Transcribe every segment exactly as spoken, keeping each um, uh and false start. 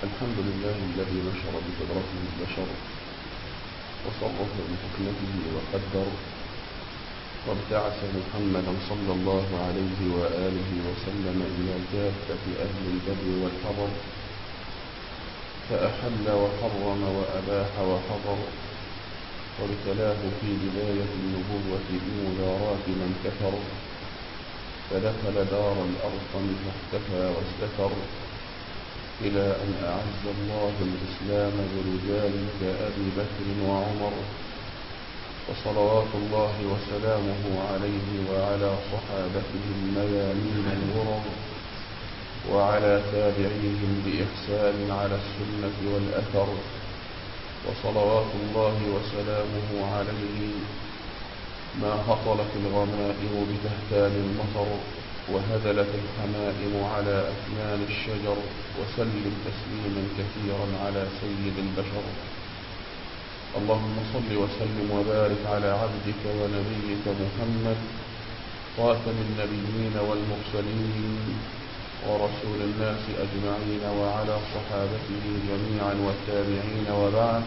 الحمد لله الذي نشر بقدرته البشر وصرف بحكمته وقدر، وابتعث محمدا صلى الله عليه وآله وسلم إلى كافة أهل البر والحضر، فأحل وحرم وأباح وحضر، وابتلاه في بداية النبوة بمدارات من كفر، فدخل دار الأرقم فاختفى واستتر، إلى أن أعز الله الإسلام برجال كأبي بكر وعمر، وصلوات الله وسلامه عليه وعلى صحابته الميامين الغرر، وعلى تابعيهم بإحسان على السنة والأثر، وصلوات الله وسلامه عليه ما هطلت الغمائم بتهتان المطر، وهدلت الحمائم على أكمام الشجر، وسلم تسليما كثيرا على سيد البشر. اللهم صل وسلم وبارك على عبدك ونبيك محمد، خاتم النبيين والمرسلين ورسول الناس أجمعين، وعلى صحابته جميعا والتابعين، وبعد.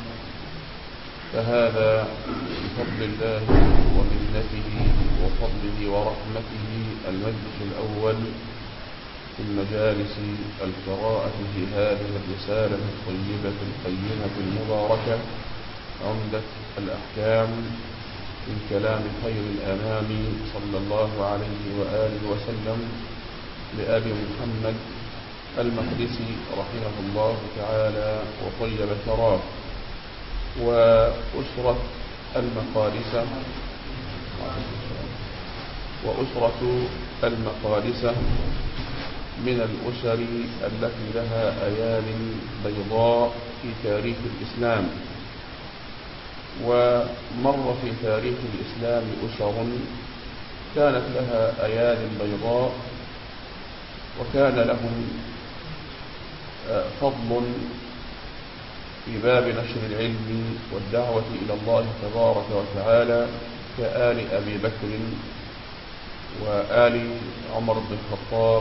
فهذا بفضل الله ومنته وفضله ورحمته المجلس الأول من مجالس القراءة في هذه الرسالة الطيبة القيمة المباركة، عمدة الأحكام، من كلام خير الأنام صلى الله عليه وآله وسلم لأبي محمد المقدسي رحمه الله تعالى وطيب ثراه، وأسرة المقادسة وأسرة المقادسة من الأسر التي لها أيال بيضاء في تاريخ الإسلام. ومر في تاريخ الإسلام أسر كانت لها أيال بيضاء، وكان لهم فضل في باب نشر العلم والدعوة إلى الله تبارك وتعالى، كآل أبي بكر وآل عمر بن الخطاب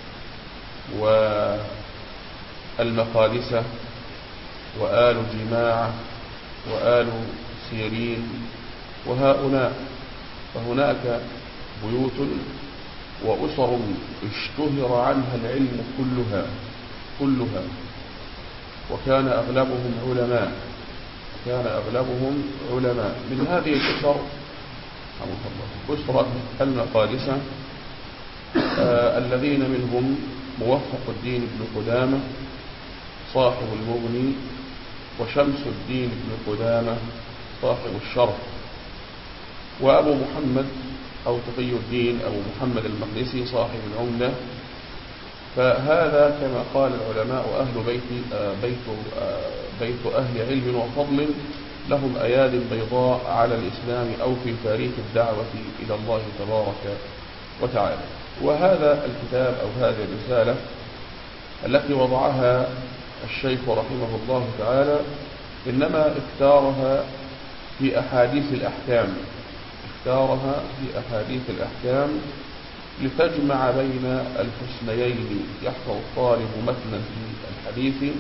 والمقادسة وآل جماعة وآل سيرين وهؤلاء. فهناك بيوت وأسر اشتهر عنها العلم كلها كلها وكان أغلبهم علماء كان أغلبهم علماء من هذه الأسر أسرة المقادسة، آه الذين منهم موفق الدين بن قدامة صاحب المغني، وشمس الدين بن قدامة صاحب الشرح، وأبو محمد أو تقي الدين أبو محمد المقدسي صاحب العمدة. فهذا كما قال العلماء أهل بيت, آه بيت, آه بيت أهل علم وفضل، لهم أياد بيضاء على الإسلام أو في تاريخ الدعوة إلى الله تبارك وتعالى. وهذا الكتاب أو هذه الرسالة التي وضعها الشيخ رحمه الله تعالى إنما اختارها في أحاديث الأحكام اختارها في أحاديث الأحكام لتجمع بين الحسنيين، يحفظ الطالب متنا في الحديث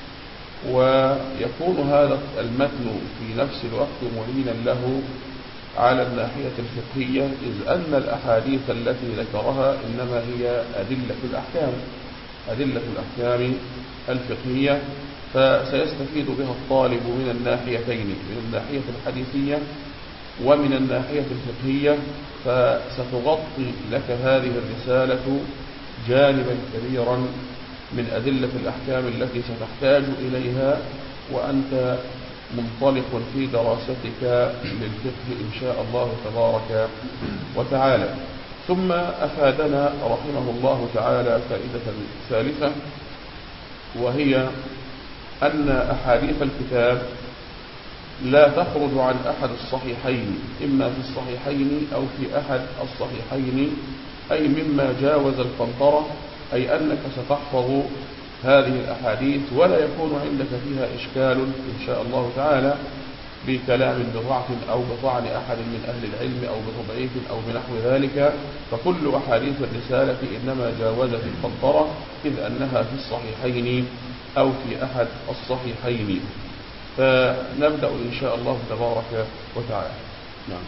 ويكون هذا المتن في نفس الوقت معينا له على الناحية الفقهية، إذ أن الأحاديث التي ذكرها إنما هي أدلة الأحكام أدلة الأحكام الفقهية، فسيستفيد بها الطالب من الناحيتين، من الناحية الحديثية ومن الناحية الفقهية. فستغطي لك هذه الرسالة جانبا كبيرا من أدلة الأحكام التي ستحتاج إليها وأنت منطلق في دراستك للفقه إن شاء الله تبارك وتعالى. ثم أفادنا رحمه الله تعالى فائدة ثالثة، وهي أن أحاديث الكتاب لا تخرج عن أحد الصحيحين، إما في الصحيحين أو في أحد الصحيحين، أي مما جاوز القنطرة، أي أنك ستحفظ هذه الأحاديث ولا يكون عندك فيها إشكال إن شاء الله تعالى بكلام بضعف أو بطعن أحد من أهل العلم أو بتضعيف أو بنحو ذلك. فكل أحاديث الرسالة إنما جاوزت القنطرة، إذ أنها في الصحيحين أو في أحد الصحيحين. فنبدأ إن شاء الله تبارك وتعالى. نعم.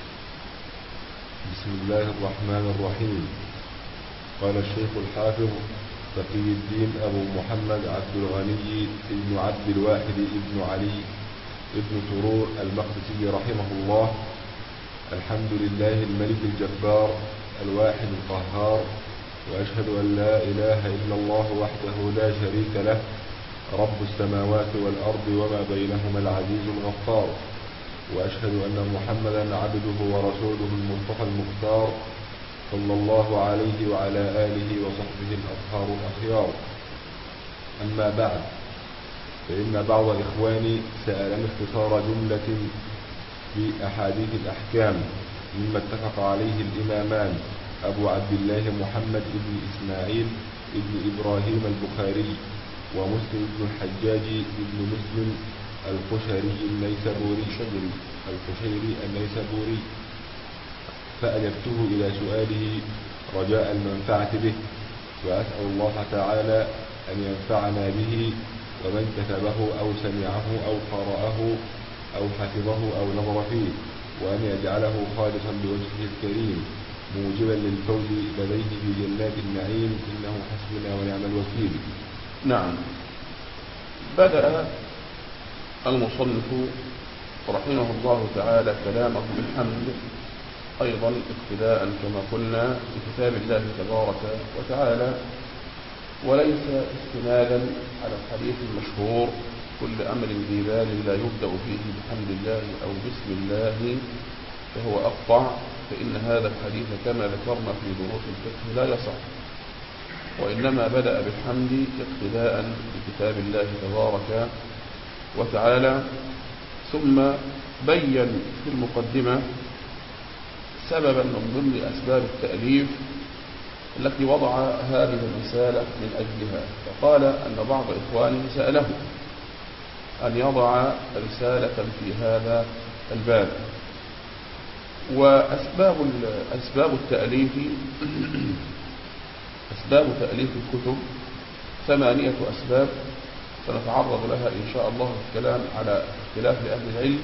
بسم الله الرحمن الرحيم. قال الشيخ الحافظ تقي الدين أبو محمد عبد الغني ابن عبد الواحد ابن علي ابن سرور المقدسي رحمه الله: الحمد لله الملك الجبار الواحد القهار، وأشهد أن لا إله إلا الله وحده لا شريك له، رب السماوات والأرض وما بينهما العزيز الغفار، وأشهد أن محمدا عبده ورسوله المصطفى المختار، صلى الله عليه وعلى آله وصحبه الأطهار الأخيار. أما بعد، فإن بعض إخواني سألني اختصار جملة في أحاديث الأحكام مما اتفق عليه الإمامان أبو عبد الله محمد بن إسماعيل بن إبراهيم البخاري ومسلم بن الحجاج بن مسلم القشيري النيسابوري القشيري النيسابوري فأجبته إلى سؤاله رجاء المنفعة به، وأسأل الله تعالى أن ينفعنا به ومن كتبه أو سمعه أو قرأه أو حفظه أو نظر فيه، وأن يجعله خالصا لوجهه الكريم موجبا للفوز لديه في جنات النعيم، إنه حسبنا ونعم الوكيل. نعم. بدأ المصنف رحمه الله تعالى كلامه بالحمد أيضا اقتداء كما قلنا بكتاب الله تبارك وتعالى، وليس استنادا على الحديث المشهور: كل أمر ذي بال لا يبدأ فيه بحمد الله أو بسم الله فهو أقطع، فإن هذا الحديث كما ذكرنا في دروس الفقه لا يصح، وإنما بدأ بالحمد اقتداء بكتاب الله تبارك وتعالى. ثم بين في المقدمة سببا من ضمن أسباب التأليف التي وضع هذه الرسالة من أجلها، فقال أن بعض إخوانه سأله أن يضع رسالة في هذا الباب. وأسباب أسباب التأليف أسباب تأليف الكتب ثمانية أسباب سنتعرض لها إن شاء الله في الكلام على اختلاف أهل العلم.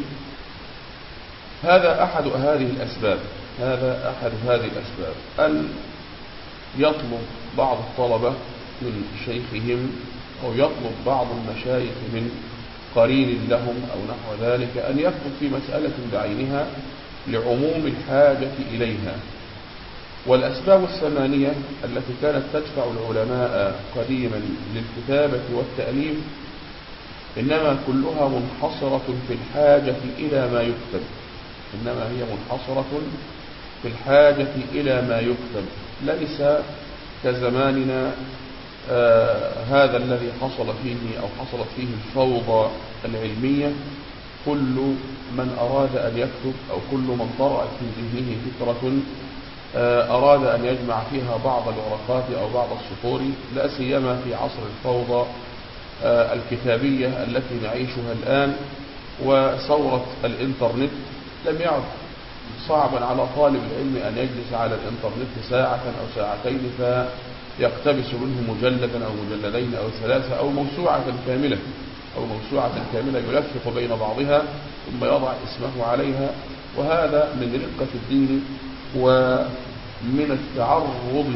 هذا أحد هذه الأسباب هذا أحد هذه الأسباب أن يطلب بعض الطلبة من شيخهم أو يطلب بعض المشايخ من قرين لهم أو نحو ذلك أن يكتب في مسألة بعينها لعموم الحاجة إليها. والأسباب الثمانية التي كانت تدفع العلماء قديما للكتابة والتأليف إنما كلها منحصرة في الحاجة إلى ما يكتب إنما هي منحصرة في الحاجة إلى ما يكتب، ليس كزماننا آه هذا الذي حصل فيه أو حصلت فيه الفوضى العلمية. كل من أراد أن يكتب أو كل من طرأت في ذهنه فكرة آه أراد أن يجمع فيها بعض الورقات أو بعض السطور، لا سيما في عصر الفوضى آه الكتابية التي نعيشها الآن وثورة الإنترنت. لم يعد صعبا على طالب العلم أن يجلس على الإنترنت ساعة أو ساعتين فيقتبس منه مجلدا أو مجلدين أو ثلاثة أو موسوعة كاملة أو موسوعة كاملة يلفق بين بعضها ثم يضع اسمه عليها. وهذا من رقة الدين ومن التعرض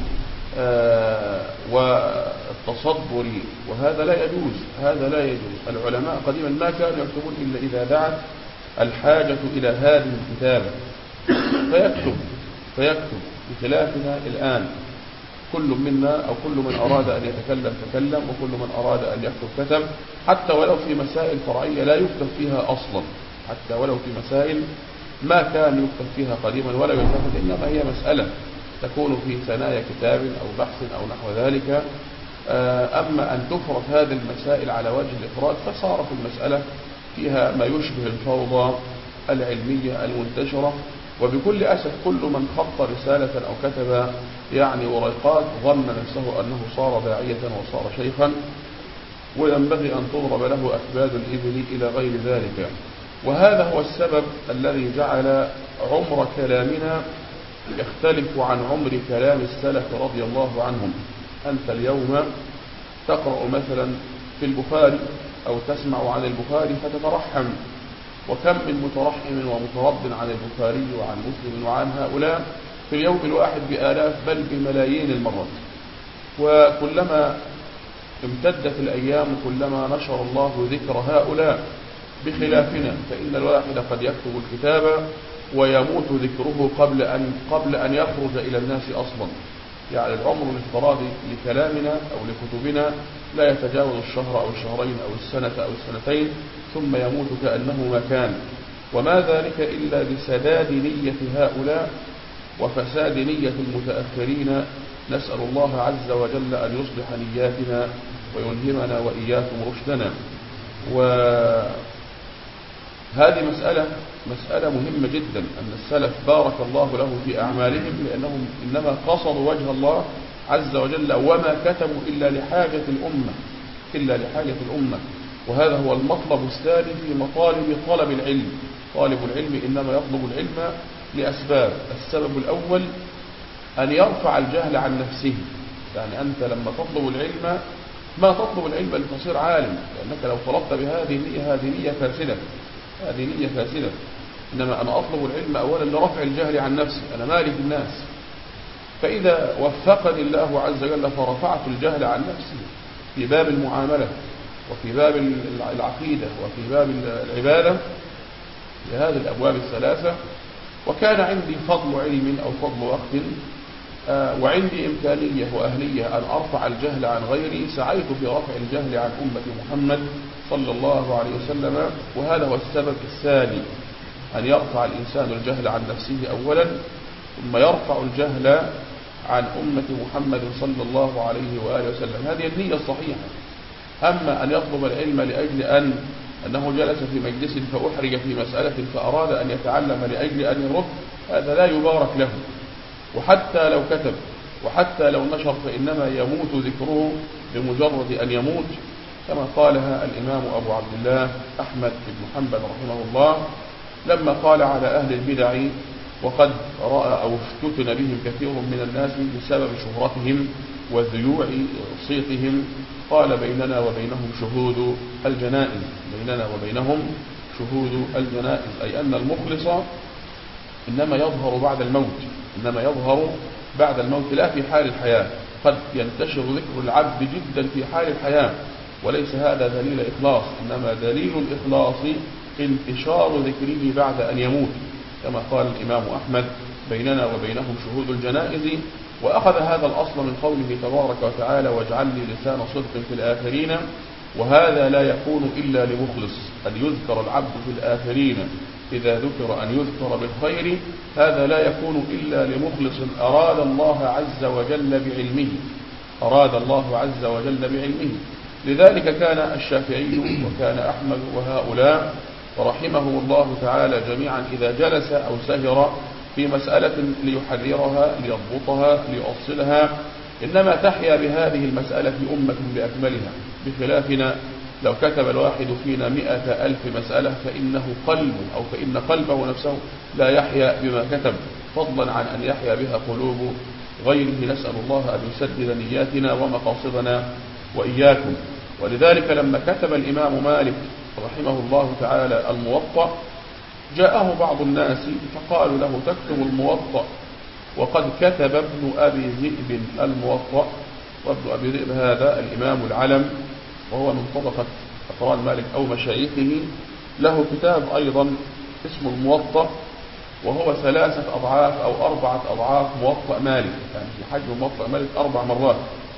آه والتصدر، وهذا لا يجوز هذا لا يجوز. العلماء قديما ما كانوا يكتبون إلا إذا دعت الحاجة إلى هذه الكتابة فيكتب فيكتب بخلافنا الآن. كل منا أو كل من أراد أن يتكلم تكلم، وكل من أراد أن يكتب كتب، حتى ولو في مسائل فرعية لا يكتب فيها أصلا، حتى ولو في مسائل ما كان يكتب فيها قديما ولا يلتفت، إنما هي مسألة تكون في ثنايا كتاب أو بحث أو نحو ذلك. أما أن تفرض هذه المسائل على وجه الإفراد فصارت المسألة فيها ما يشبه الفوضى العلمية المنتشرة. وبكل أسف كل من خط رسالة أو كتب يعني ورقات ظن نفسه أنه صار داعية وصار شيخا، وينبغي أن تضرب له أكباد الإبل إلى غير ذلك. وهذا هو السبب الذي جعل عمر كلامنا يختلف عن عمر كلام السلف رضي الله عنهم. أنت اليوم تقرأ مثلا في البخاري أو تسمع عن البخاري فتترحم، وكم من مترحم ومترد عن البخاري وعن مسلم وعن هؤلاء في اليوم الواحد بآلاف بل بملايين المرات. وكلما امتدت الأيام كلما نشر الله ذكر هؤلاء بخلافنا، فإن الواحد قد يكتب الكتاب ويموت ذكره قبل أن, قبل أن يخرج إلى الناس أصلا. يعني العمر الافتراضي لكلامنا أو لكتبنا لا يتجاوز الشهر أو الشهرين أو السنة أو السنتين ثم يموت كأنه ما كان، وما ذلك إلا بسداد نية هؤلاء وفساد نية المتأخرين. نسأل الله عز وجل أن يصلح نياتنا ويلهمنا وإياكم رشدنا. وهذه مسألة مسألة مهمة جدا، أن السلف بارك الله له في أعمالهم لأنهم إنما قصدوا وجه الله عز وجل وما كتبوا إلا لحاجة الأمة إلا لحاجة الأمة وهذا هو المطلب الثاني في مطالب طلب العلم. طالب العلم إنما يطلب العلم لأسباب. السبب الأول أن يرفع الجهل عن نفسه. يعني أنت لما تطلب العلم ما تطلب العلم لتصير عالم، لأنك لو طلبت بهذه النية هذه نية فاسدة هذه نية فاسدة إنما أنا أطلب العلم أولا لرفع الجهل عن نفسي، أنا مالك الناس. فإذا وفقني الله عز وجل فرفعت الجهل عن نفسي في باب المعاملة وفي باب العقيدة وفي باب العبادة لهذه الأبواب الثلاثة، وكان عندي فضل علم أو فضل وقت وعندي إمكانية وأهلية أن أرفع الجهل عن غيري، سعيت في رفع الجهل عن أمة محمد صلى الله عليه وسلم. وهذا هو السبب الثاني، أن يرفع الإنسان الجهل عن نفسه أولا ثم يرفع الجهل عن أمة محمد صلى الله عليه وآله وسلم. هذه النية الصحيحة. أما أن يطلب العلم لأجل أن أنه جلس في مجلس فأحرج في مسألة فأراد أن يتعلم لأجل أن يرد، هذا لا يبارك له. وحتى لو كتب وحتى لو نشر فإنما يموت ذكره بمجرد أن يموت، كما قالها الإمام أبو عبد الله أحمد بن حنبل رحمه الله لما قال على أهل البدع وقد رأى أو افتتن بهم كثير من الناس بسبب شهرتهم وذيوع صيتهم، قال بيننا وبينهم شهود الجنائز بيننا وبينهم شهود الجنائز أي أن المخلص إنما يظهر بعد الموت إنما يظهر بعد الموت لا في حال الحياة. قد ينتشر ذكر العبد جدا في حال الحياة وليس هذا دليل إخلاص، إنما دليل الإخلاص انتشار ذكره بعد أن يموت، كما قال الإمام أحمد بيننا وبينهم شهود الجنائز. وأخذ هذا الأصل من قوله تبارك وتعالى واجعل لي لسان صدق في الآخرين. وهذا لا يكون إلا لمخلص، أن يذكر العبد في الآخرين إذا ذكر أن يذكر بالخير، هذا لا يكون إلا لمخلص أراد الله عز وجل بعلمه أراد الله عز وجل بعلمه. لذلك كان الشافعي وكان أحمد وهؤلاء ورحمهم الله تعالى جميعا إذا جلس أو سهر في مسألة ليحررها ليضبطها ليؤصلها إنما تحيا بهذه المسألة أمة بأكملها، بخلافنا لو كتب الواحد فينا مئة ألف مسألة فإنه قلب أو فإن قلبه نفسه لا يحيا بما كتب، فضلا عن أن يحيا بها قلوب غيره. نسأل الله أن يسدد نياتنا ومقاصدنا وإياكم. ولذلك لما كتب الإمام مالك رحمه الله تعالى الموطأ جاءه بعض الناس فقالوا له تكتب الموطأ وقد كتب ابن أبي ذئب الموطأ. وابن أبي ذئب هذا الإمام العلم وهو من طبقة أقران مالك أو مشايخه، له كتاب أيضا اسمه الموطأ وهو ثلاثة أضعاف أو أربعة أضعاف موطأ مالك، يعني في حجم موطأ مالك أربع مرات.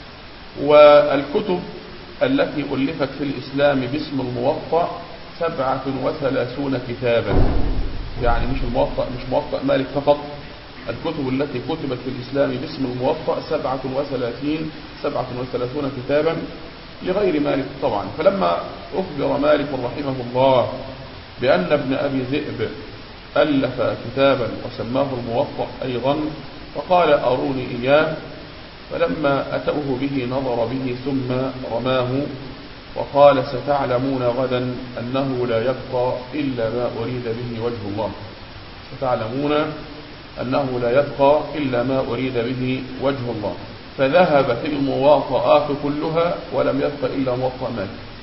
والكتب التي ألفت في الإسلام باسم الموطأ سبعة وثلاثون كتابا، يعني مش الموطأ مش موطأ مالك فقط، الكتب التي كتبت في الإسلام باسم الموطأ سبعة وثلاثين سبعة وثلاثون كتابا لغير مالك طبعا. فلما أخبر مالك رحمه الله بأن ابن أبي ذئب ألف كتابا وسماه الموطأ أيضا فقال أروني إياه. فلما أتوه به نظر به ثم رماه وقال ستعلمون غدا أنه لا يبقى إلا ما أريد به وجه الله ستعلمون أنه لا يبقى إلا ما أريد به وجه الله. فذهبت المواطئات كلها ولم يبق إلا موطأ مالك.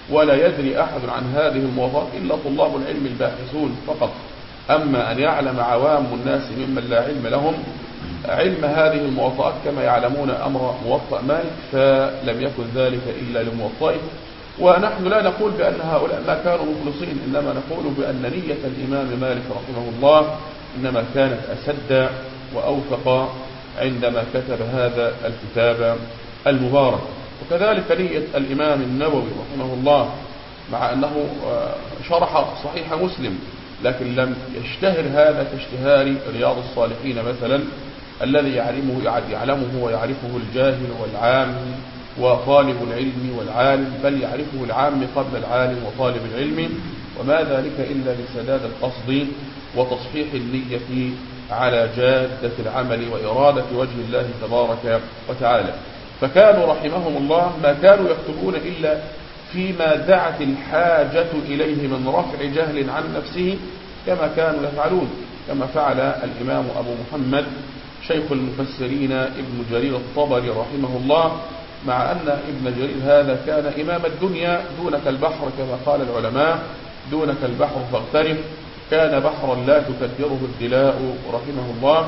ولا يدري أحد عن هذه المواضيع إلا طلاب العلم الباحثون فقط. أما أن يعلم عوام الناس ممن لا علم لهم علم هذه الموطئات كما يعلمون أمر موطأ مالك، فلم يكن ذلك إلا لموطئه. ونحن لا نقول بأن هؤلاء ما كانوا مخلصين، إنما نقول بأن نية الإمام مالك رحمه الله إنما كانت أسد وأوفق عندما كتب هذا الكتاب المبارك. وكذلك نية الإمام النووي رحمه الله، مع أنه شرح صحيح مسلم لكن لم يشتهر هذا كاشتهار رياض الصالحين مثلا، الذي يعلمه يعلمه ويعرفه الجاهل والعام وطالب العلم والعالم، بل يعرفه العام قبل العالم وطالب العلم، وما ذلك إلا لسداد القصد وتصحيح النية على جادة العمل وإرادة وجه الله تبارك وتعالى. فكانوا رحمهم الله ما كانوا يكتبون إلا فيما دعت الحاجة إليه من رفع جهل عن نفسه، كما كانوا يفعلون، كما فعل الإمام أبو محمد شيخ المفسرين ابن جرير الطبري رحمه الله، مع أن ابن جرير هذا كان إمام الدنيا دونك البحر كما قال العلماء، دونك البحر فاغترف، كان بحرا لا تكدره الدلاء رحمه الله.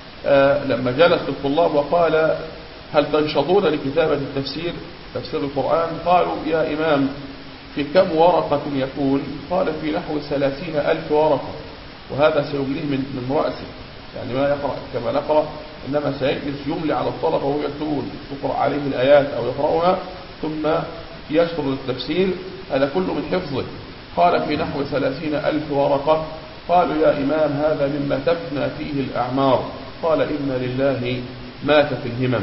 آه لما جلس الطلاب وقال هل تنشطون لكتابة التفسير تفسير القرآن؟ قالوا يا إمام في كم ورقة يكون؟ قال في نحو ثلاثين ألف ورقة، وهذا سيمليه من, من رأسه، يعني ما يقرأ كما نقرأ، إنما سيجلس يملي على الطلبة وهو يكتبون، تقرأ عليه الآيات أو يقرأها ثم يسرد التفسير، هذا كله من حفظه. قال في نحو ثلاثين ألف ورقة. قالوا يا إمام هذا مما تفنى فيه الأعمار. قال إن لله ماتت الهمم،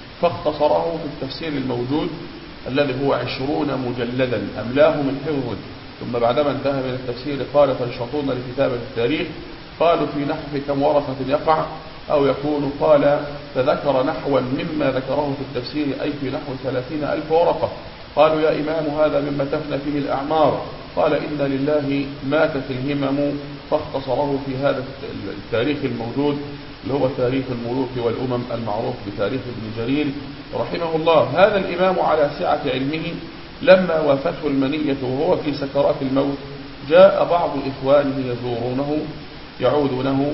فاختصره في التفسير الموجود الذي هو عشرون مجلدا أملاه من حفظه. ثم بعدما انتهى من التفسير قال تنشطون لكتابة التاريخ؟ قالوا في نحو كم ورقة يقع أو يكون؟ قال فذكر نحوا مما ذكره في التفسير، أي في نحو ثلاثين ألف ورقة. قالوا يا إمام هذا مما تفنى فيه الأعمار. قال إن لله ماتت الهمم، فاختصره في هذا التاريخ الموجود اللي هو تاريخ الملوك والأمم المعروف بتاريخ ابن جرير رحمه الله. هذا الإمام على سعة علمه لما وافته المنية وهو في سكرات الموت جاء بعض إخوانه يزورونه يعودونه،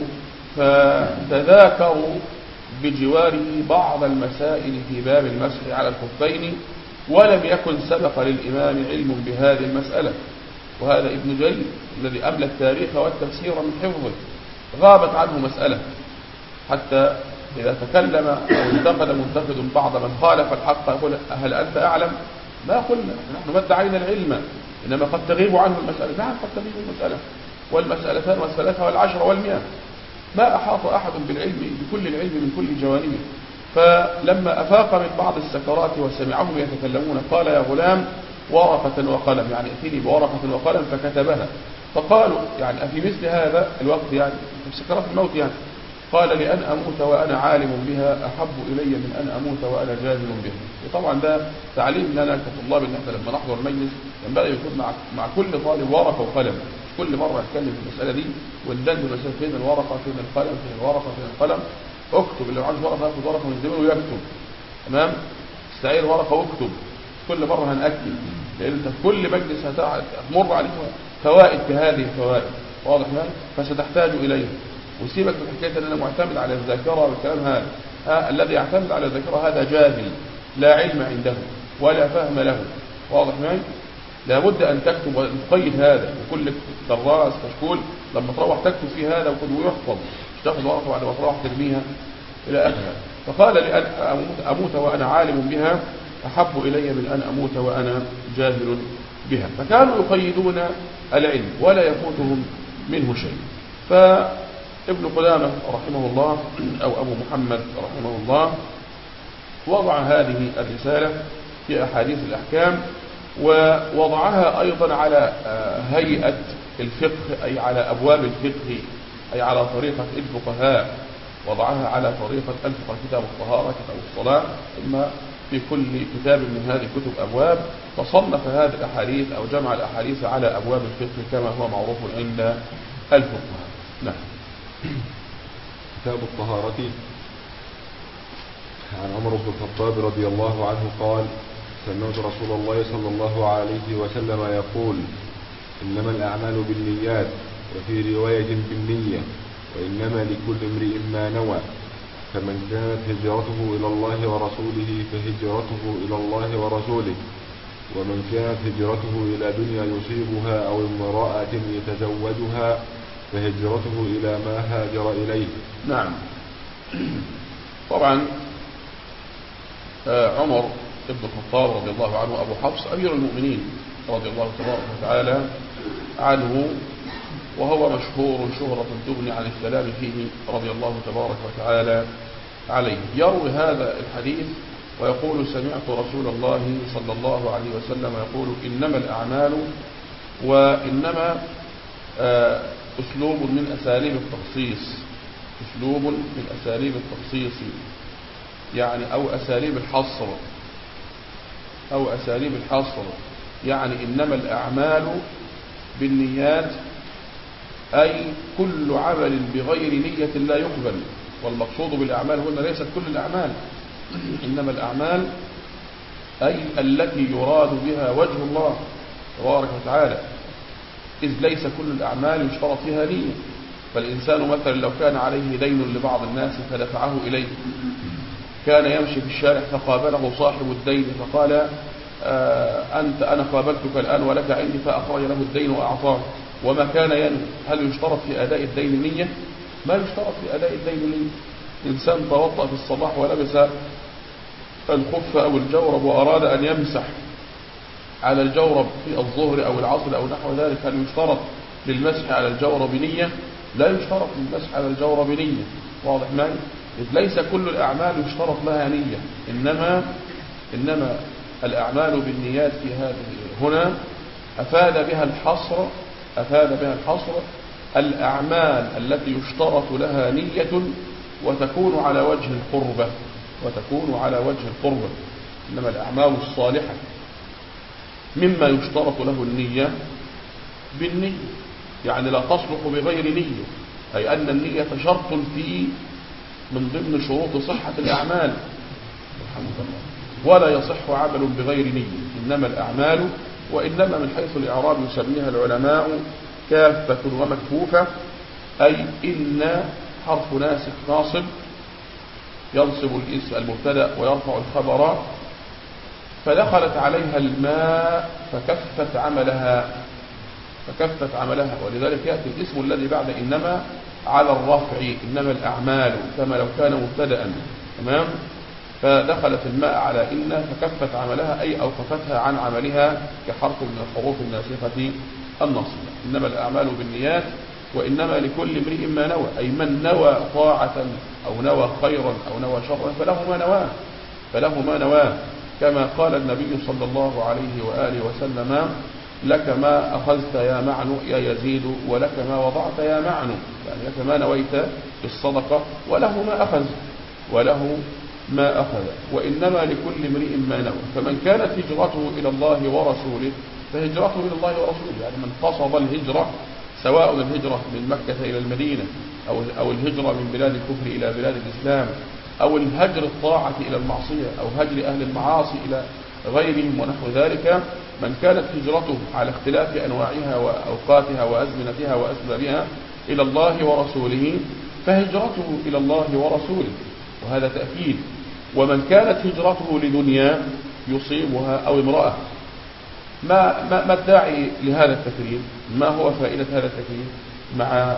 فتذاكروا بجواره بعض المسائل في باب المسح على الخفين، ولم يكن سبق للإمام علم بهذه المسألة. وهذا ابن جرير الذي أملى التاريخ والتفسير من حفظه غابت عنه مسألة، حتى إذا تكلم أو انتقد منتقد بعض من خالف الحق يقول هل أنت أعلم؟ ما قلنا نحن ما ادعينا العلم، إنما قد تغيب عنه المسألة. نعم قد تغيب المسألة، والمسألتان والثلاثة والعشرة والمئة، ما أحاط أحد بالعلم بكل العلم من كل جوانبه. فلما أفاق من بعض السكرات وسمعهم يتكلمون قال يا غلام ورقة وقلم، يعني ائتني بورقة وقلم، فكتبها. فقالوا يعني أفي مثل هذا الوقت، يعني في سكرات الموت، يعني قال لأن أموت وأنا عالم بها أحب إلي من أن أموت وأنا جاهل بها. وطبعا ده تعليم لنا كطلاب إن احنا لما نحضر المجلس ينبغي يكون مع مع كل طالب ورقة وقلم، كل مرة يتكلم في المسألة دي وندندن المسألة فين الورقة فين القلم فين الورقة فين القلم. اكتب، اللي عايز ورقة ياخد ورقة من زميله ويكتب، تمام؟ استعير ورقة واكتب، كل مرة هنأكد، لأن انت في كل مجلس هتمر عليك فوائد كهذه الفوائد، واضح يعني؟ فستحتاج إليها. وسيبك من حكاية أن أنا معتمد على الذاكرة والكلام هذا. ها الذي يعتمد على الذاكرة هذا جاهل لا علم عنده ولا فهم له، واضح معي؟ لابد أن تكتب وتقيد هذا، وكل كراس كشكول لما تروح تكتب في هذا ويحفظ، مش تاخذ ورقة بعد ما تروح ترميها إلى آخره. فقال لأن أموت وأنا عالم بها أحب إلي من أن أموت وأنا جاهل بها. فكانوا يقيدون العلم ولا يفوتهم منه شيء. فابن قدامة رحمه الله أو أبو محمد رحمه الله وضع هذه الرسالة في أحاديث الأحكام، ووضعها أيضا على هيئة الفقه، أي على أبواب الفقه، أي على طريقة الفقهاء. وضعها على طريقة الفقه، كتاب الطهارة، كتاب الصلاة، ثم في كل كتاب من هذه الكتب أبواب، فصنف هذه الأحاديث أو جمع الأحاديث على أبواب الفقه كما هو معروف عند الفقهاء. نعم. كتاب الطهارة. عن عمر بن الخطاب رضي الله عنه قال: سمعت رسول الله صلى الله عليه وسلم يقول: إنما الأعمال بالنيات، وفي رواية بالنية، وإنما لكل امرئ ما نوى، فمن كانت هجرته إلى الله ورسوله فهجرته إلى الله ورسوله، ومن كانت هجرته إلى دنيا يصيبها أو امرأة يتزوجها فهجرته إلى ما هاجر إليه. نعم. طبعا عمر ابن الخطاب رضي الله عنه أبو حفص أمير المؤمنين رضي الله تبارك وتعالى عنه، وهو مشهور شهرة تغني عن الكلام فيه رضي الله تبارك وتعالى عليه. يروي هذا الحديث ويقول: سمعت رسول الله صلى الله عليه وسلم يقول: إنما الأعمال، وإنما أسلوب من أساليب التخصيص، أسلوب من أساليب التخصيص يعني أو أساليب الحصر، أو أساليب الحصر يعني إنما الأعمال بالنيات، أي كل عمل بغير نية لا يقبل. والمقصود بالأعمال هنا ليست كل الأعمال، إنما الأعمال أي التي يراد بها وجه الله تبارك وتعالى، إذ ليس كل الأعمال يشترط فيها نية. فالإنسان مثلا لو كان عليه دين لبعض الناس فدفعه إليه، كان يمشي في الشارع فقابله صاحب الدين فقال: آه أنت أنا قابلتك الآن ولك عندي، فأخرج له الدين وأعطاه، وما كان ينوي، هل يشترط في أداء الدين نية؟ ما يشترط في أداء الدين نية. إنسان توضأ في الصباح ولبس الخف أو الجورب وأراد أن يمسح على الجورب في الظهر أو العصر أو نحو ذلك، هل يشترط للمسح على الجورب نية؟ لا يشترط للمسح على الجورب نية. واضح معي؟ إذ ليس كل الأعمال يشترط لها نية، إنما إنما الأعمال بالنيات في هذه هنا أفاد بها الحصر، أفاد بها الحصر الأعمال التي يشترط لها نية وتكون على وجه القربة، وتكون على وجه القربة. إنما الأعمال الصالحة مما يشترط له النية بالنية، يعني لا تصلح بغير نية، أي أن النية شرط في من ضمن شروط صحة الأعمال، ولا يصح عمل بغير نية. إنما الأعمال، وإنما من حيث الإعراب يسميها العلماء كافة ومكفوفة، أي إن حرف ناسخ ناصب ينصب الاسم المبتدأ ويرفع الخبر، فدخلت عليها الماء فكفت عملها، فكفت عملها، ولذلك يأتي الاسم الذي بعد إنما على الرفع، إنما الأعمال، كما لو كان مبتدأ. تمام؟ فدخلت الماء على إن فكفت عملها، أي أوقفتها عن عملها كحرف من الحروف الناسخة الناصبة. إنما الأعمال بالنيات، وإنما لكل امرئ ما نوى، أي من نوى طاعة أو نوى خيرا أو نوى شرا فله ما نواه، فله ما نواه، كما قال النبي صلى الله عليه وآله وسلم: لك ما أخذت يا معن يا يزيد، ولك ما وضعت يا معن، يعني لك ما نويت بالصدقة وله ما أخذ، وله ما أخذ. وإنما لكل امرئ ما نوى، فمن كانت هجرته إلى الله ورسوله فهجرته إلى الله ورسوله، يعني من قصد الهجرة، سواء الهجرة من مكة إلى المدينة أو أو الهجرة من بلاد الكفر إلى بلاد الإسلام، أو الهجر الطاعة إلى المعصية، أو هجر أهل المعاصي إلى غيرهم ونحو ذلك، من كانت هجرته على اختلاف أنواعها وأوقاتها وأزمنتها وأسبابها إلى الله ورسوله فهجرته إلى الله ورسوله، وهذا تأكيد. ومن كانت هجرته لدنيا يصيبها أو امرأة، ما, ما, ما الداعي لهذا التكريم؟ ما هو فائدة هذا التكريم مع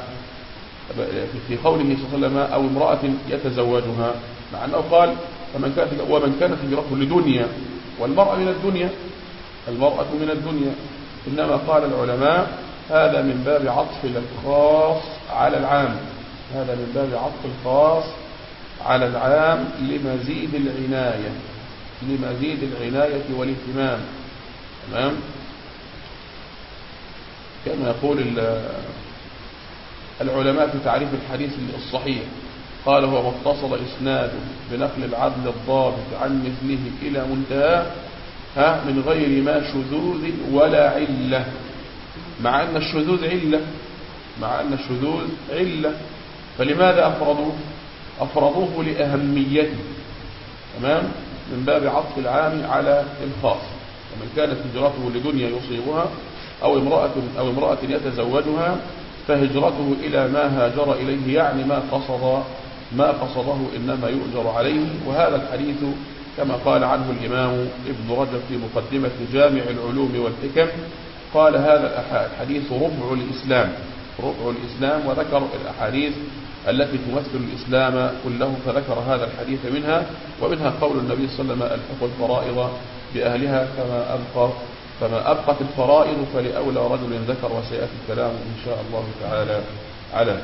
في قوله صلى الله عليه وسلم أو امرأة يتزوجها، مع أنه قال ومن كانت, ومن كانت هجرته لدنيا، والمرأة من الدنيا، المرأة من الدنيا. إنما قال العلماء هذا من باب عطف الخاص على العام، هذا من باب عطف الخاص على العام لمزيد العناية، لمزيد العناية والاهتمام. تمام؟ كما يقول العلماء في تعريف الحديث الصحيح، قال هو متصل إسناده بنقل العدل الضابط عن مثله إلى منتهى ها من غير ما شذوذ ولا علة، مع أن الشذوذ علة، مع أن الشذوذ علة، فلماذا أفرضوه؟ أفرضوه لأهميته. تمام؟ من باب عطف العام على الخاص. ومن كانت هجرته لدنيا يصيبها أو امرأة, أو امرأة يتزوجها فهجرته إلى ما هاجر إليه، يعني ما قصد ما قصده إنما يؤجر عليه. وهذا الحديث كما قال عنه الإمام ابن رجب في مقدمة جامع العلوم والحكم، قال هذا الحديث ربع الإسلام، ربع الإسلام، وذكر الأحاديث التي تمثل الإسلام كله، فذكر هذا الحديث منها، ومنها قول النبي صلى الله عليه وسلم الحق الفرائض بأهلها كما أبقى فما أبقت الفرائض فلأولى رجل ذكر، وسيأتي الكلام إن شاء الله تعالى على.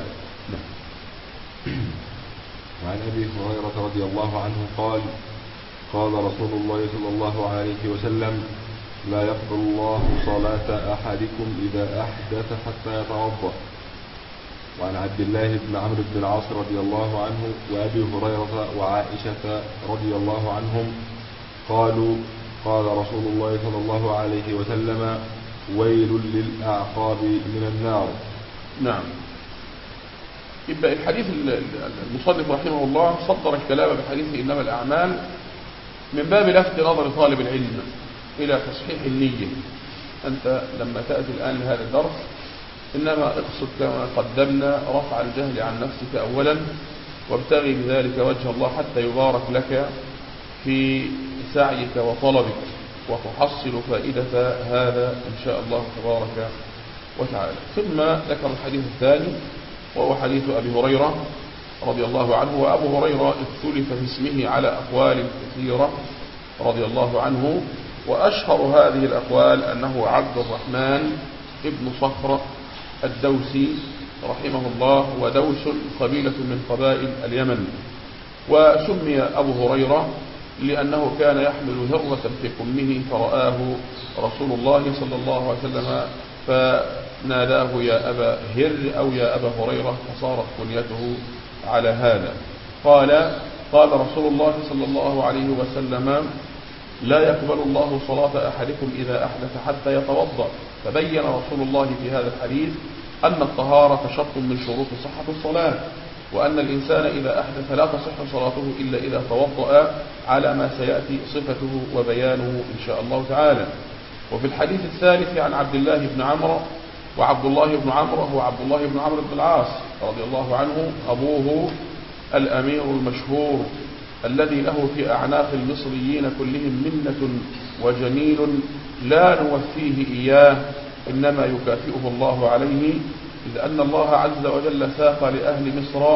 وعن أبي هريرة رضي الله عنه قال قال رسول الله صلى الله عليه وسلم لا يقبل الله صلاة أحدكم إذا أحدث حتى يتوضأ. وعن عبد الله بن عمرو بن العاص رضي الله عنه وأبي هريرة وعائشة رضي الله عنهم قالوا قال رسول الله صلى الله عليه وسلم ويل للأعقاب من النار. نعم. يبقى الحديث المصنف رحمه الله صدر الكلام بحديث إنما الأعمال من باب لفت نظر طالب العلم إلى تصحيح النية. أنت لما تأتي الآن لهذا الدرس إنما اقصد كما قدمنا رفع الجهل عن نفسك أولا، وابتغي بذلك وجه الله حتى يبارك لك في سعيك وطلبك وتحصل فائدة هذا إن شاء الله تبارك وتعالى. ثم ذكر الحديث الثاني وهو حديث أبي هريرة رضي الله عنه. وأبو هريرة اختلف في اسمه على أقوال كثيرة رضي الله عنه، وأشهر هذه الأقوال أنه عبد الرحمن ابن صخر الدوسي رحمه الله، ودوس قبيلة من قبائل اليمن. وسمي أبو هريرة لأنه كان يحمل هرة في كمه فرآه رسول الله صلى الله عليه وسلم فناداه يا أبا هر أو يا أبا هريرة، فصارت كنيته على هذا. قال قال رسول الله صلى الله عليه وسلم لا يقبل الله صلاة أحدكم إذا أحدث حتى يتوضأ. فبين رسول الله في هذا الحديث أن الطهارة شرط من شروط صحة الصلاة، وأن الإنسان إذا أحدث لا تصح صلاته إلا إذا توضأ، على ما سيأتي صفته وبيانه إن شاء الله تعالى. وفي الحديث الثالث عن عبد الله بن عمرو، وعبد الله بن عمرو هو عبد الله بن عمرو بن العاص رضي الله عنه، أبوه الأمير المشهور الذي له في أعناق المصريين كلهم منة وجميل لا نوفيه إياه، إنما يكافئه الله عليه، إذ أن الله عز وجل ساق لأهل مصر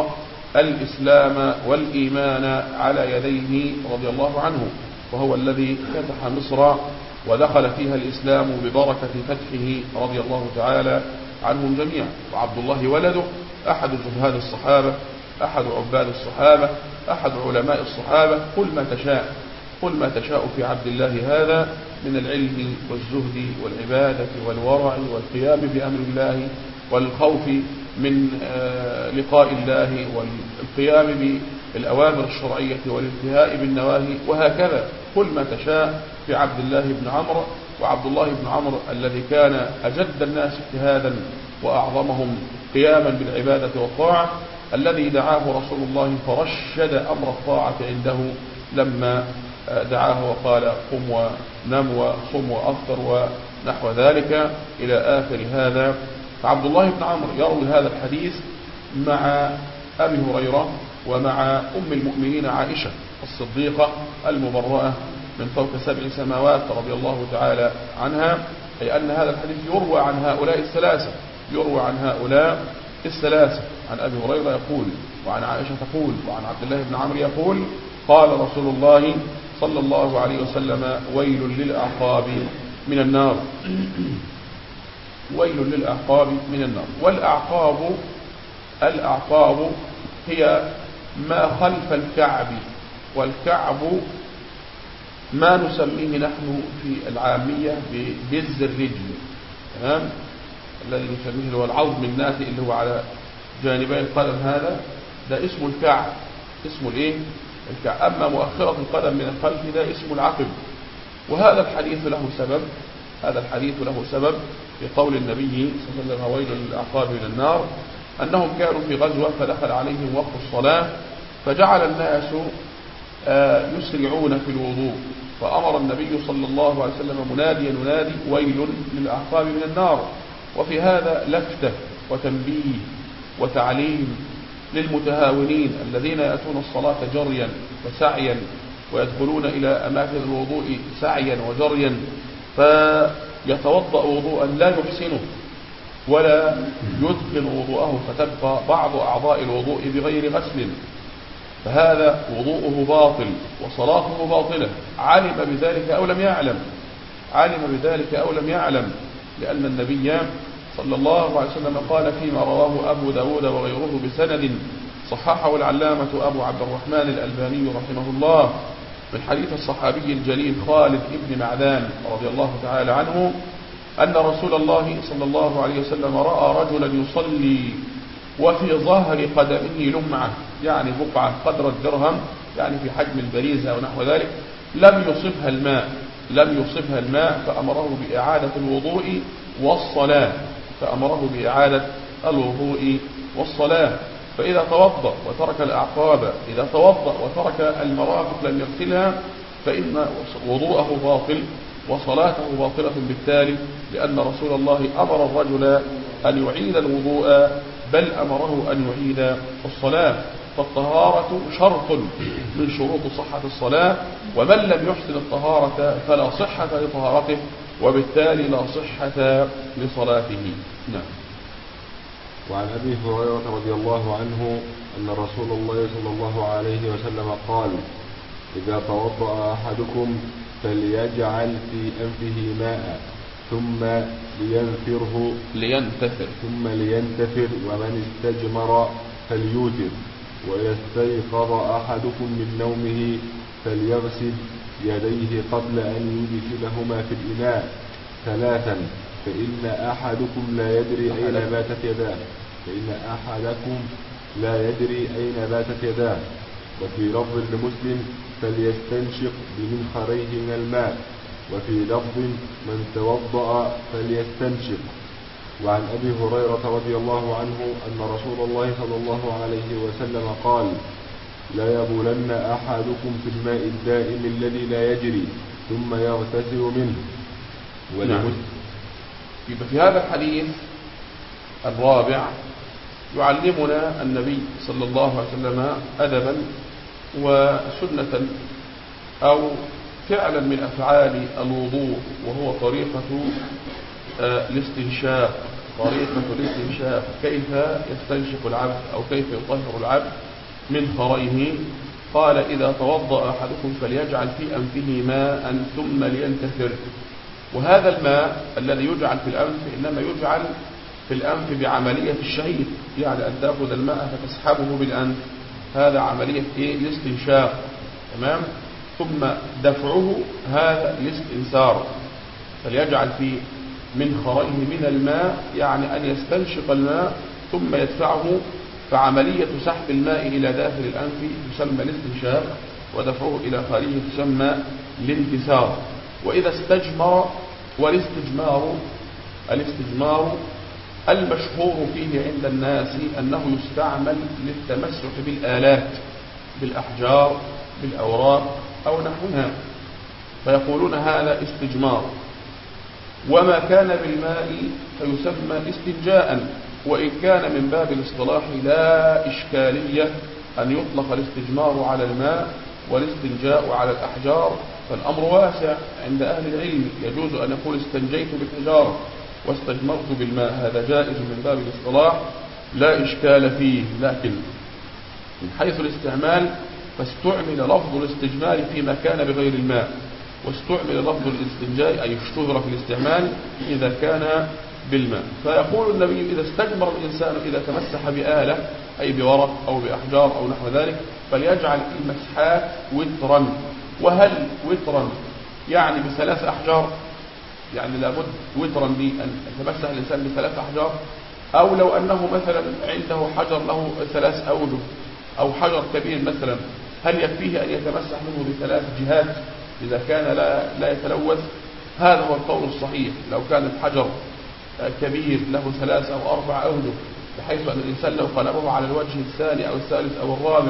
الإسلام والإيمان على يديه رضي الله عنه، وهو الذي فتح مصر ودخل فيها الإسلام ببركة فتحه رضي الله تعالى عنهم جميعا. وعبد الله ولده أحد زهاد الصحابة، أحد عباد الصحابة، أحد علماء الصحابة. قل ما تشاء قل ما تشاء في عبد الله هذا من العلم والزهد والعبادة والورع والقيام بأمر الله والخوف من لقاء الله والقيام بالأوامر الشرعية والانتهاء بالنواهي، وهكذا قل ما تشاء في عبد الله بن عمرو. وعبد الله بن عمرو الذي كان أجد الناس اجتهادا وأعظمهم قياما بالعبادة والطاعة، الذي دعاه رسول الله فرشد أمر الطاعة عنده لما دعاه وقال قم ونم وصم وأفطر ونحو ذلك إلى آخر هذا. فعبد الله بن عمرو يروي هذا الحديث مع أبي هريرة ومع أم المؤمنين عائشة الصديقة المبرأة من فوق سبع سماوات رضي الله تعالى عنها، أي أن هذا الحديث يروى عن هؤلاء الثلاثة يروى عن هؤلاء الثلاثة عن أبي هريرة يقول، وعن عائشة تقول، وعن عبد الله بن عمرو يقول قال رسول الله صلى الله عليه وسلم ويل للأعقاب من النار. ويل للأعقاب من النار. والأعقاب الأعقاب هي ما خلف الكعب، والكعب ما نسميه نحن في العامية بجز الرجل، تمام؟ الذي نسميه هو العظم الناتئ اللي هو على جانبي القدم، هذا ده اسمه الكعب، اسمه الايه؟ الكعب. أما مؤخرة القدم من الخلف ده اسمه العقب. وهذا الحديث له سبب هذا الحديث له سبب في قول النبي صلى الله عليه وسلم ويل للأعقاب من النار، أنهم كانوا في غزوة فدخل عليهم وقت الصلاة، فجعل الناس يسرعون في الوضوء، فأمر النبي صلى الله عليه وسلم مناديا ينادي ويل للأعقاب من النار. وفي هذا لفتة وتنبيه وتعليم للمتهاونين الذين يأتون الصلاة جريا وسعيا ويدخلون إلى أماكن الوضوء سعيا وجريا، فيتوضأ وضوءا لا يحسنه ولا يتقن وضوءه، فتبقى بعض أعضاء الوضوء بغير غسل، فهذا وضوءه باطل وصلاته باطلة، علم بذلك أو لم يعلم علم بذلك أو لم يعلم لأن النبي صلى الله عليه وسلم قال فيما رواه أبو داود وغيره بسند صححه العلامة أبو عبد الرحمن الألباني رحمه الله من حديث الصحابي الجليل خالد بن معدان رضي الله تعالى عنه أن رسول الله صلى الله عليه وسلم رأى رجلا يصلي وفي ظهر قدمه لمعة، يعني بقعة قدر الدرهم، يعني في حجم البريزة أو نحو ذلك، لم يصبها الماء لم يصبها الماء فأمره بإعادة الوضوء والصلاة فأمره بإعادة الوضوء والصلاة فإذا توضأ وترك الأعقاب، إذا توضأ وترك المرافق لم يغسلها فإن وضوءه باطل وصلاته باطلة بالتالي، لأن رسول الله أمر الرجل أن يعيد الوضوء بل أمره أن يعيد الصلاة. فالطهارة شرط من شروط صحة الصلاة، ومن لم يحسن الطهارة فلا صحة لطهارته وبالتالي لا صحة لصلاته. نعم. وعن أبي هريرة رضي الله عنه أن رسول الله صلى الله عليه وسلم قال: إذا توضأ أحدكم فليجعل في أنفه ماء ثم لينثره لينتثر ثم لينتثر ومن استجمر فليوتر، وإذا استيقظ أحدكم من نومه فليغسل يديه قبل أن يدخلهما في الإناء ثلاثا، فإن أحدكم لا يدري أين باتت يداه فإن أحدكم لا يدري أين باتت يداه. وفي لفظ لمسلم: فليستنشق بمنخريه من الماء. وفي لفظ: من توضأ فليستنشق. وعن أبي هريرة رضي الله عنه أن رسول الله صلى الله عليه وسلم قال: لا يبولن أحدكم في الماء الدائم الذي لا يجري ثم يغتسل منه. ولمسلم يبقى في هذا الحديث الرابع يعلمنا النبي صلى الله عليه وسلم أدبا وسنة أو فعلا من أفعال الوضوء، وهو طريقة الاستنشاق طريقة الاستنشاق كيف يستنشق العبد أو كيف يطهر العبد من خريه. قال: إذا توضأ أحدكم فليجعل في أنفه ماء ثم لينتثر. وهذا الماء الذي يجعل في الأنف إنما يجعل في الأنف بعملية الشهيق، يعني أن تأخذ الماء فتسحبه بالأنف، هذا عملية إيه؟ الاستنشاق. تمام. ثم دفعه هذا الاستنثار. فليجعل في من خريه من الماء، يعني أن يستنشق الماء ثم يدفعه، فعملية سحب الماء إلى داخل الأنف تسمى الاستنشاق، ودفعه إلى خارجه تسمى الانتثار. وإذا استجمر، والاستجمار الاستجمار المشهور فيه عند الناس أنه يستعمل للتمسح بالآلات، بالأحجار، بالأوراق أو نحوها، فيقولون هذا استجمار. وما كان بالماء فيسمى استنجاء، وإن كان من باب الاصطلاح لا إشكالية أن يطلق الاستجمار على الماء والاستنجاء على الأحجار، فالأمر واسع عند أهل العلم، يجوز أن يقول استنجيت بالحجارة واستجمرت بالماء، هذا جائز من باب الاصطلاح لا إشكال فيه. لكن من حيث الاستعمال فاستعمل لفظ الاستجمار فيما كان بغير الماء، واستعمل لفظ الاستنجاء أي اشتهر في الاستعمال إذا كان بالماء. فيقول النبي: إذا استجمر الإنسان، إذا تمسح بآلة أي بورق أو بأحجار أو نحو ذلك، فليجعل المسحات وترا. وهل وترا يعني بثلاث أحجار؟ يعني لابد وترا بأن يتمسح الإنسان بثلاث أحجار، أو لو أنه مثلا عنده حجر له ثلاث أوجه أو حجر كبير مثلا، هل يكفيه أن يتمسح منه بثلاث جهات إذا كان لا, لا يتلوث؟ هذا هو القول الصحيح. لو كان الحجر كبير له ثلاث أو أربع أوجه، بحيث أن الإنسان لو قلبه على الوجه الثاني أو الثالث أو الرابع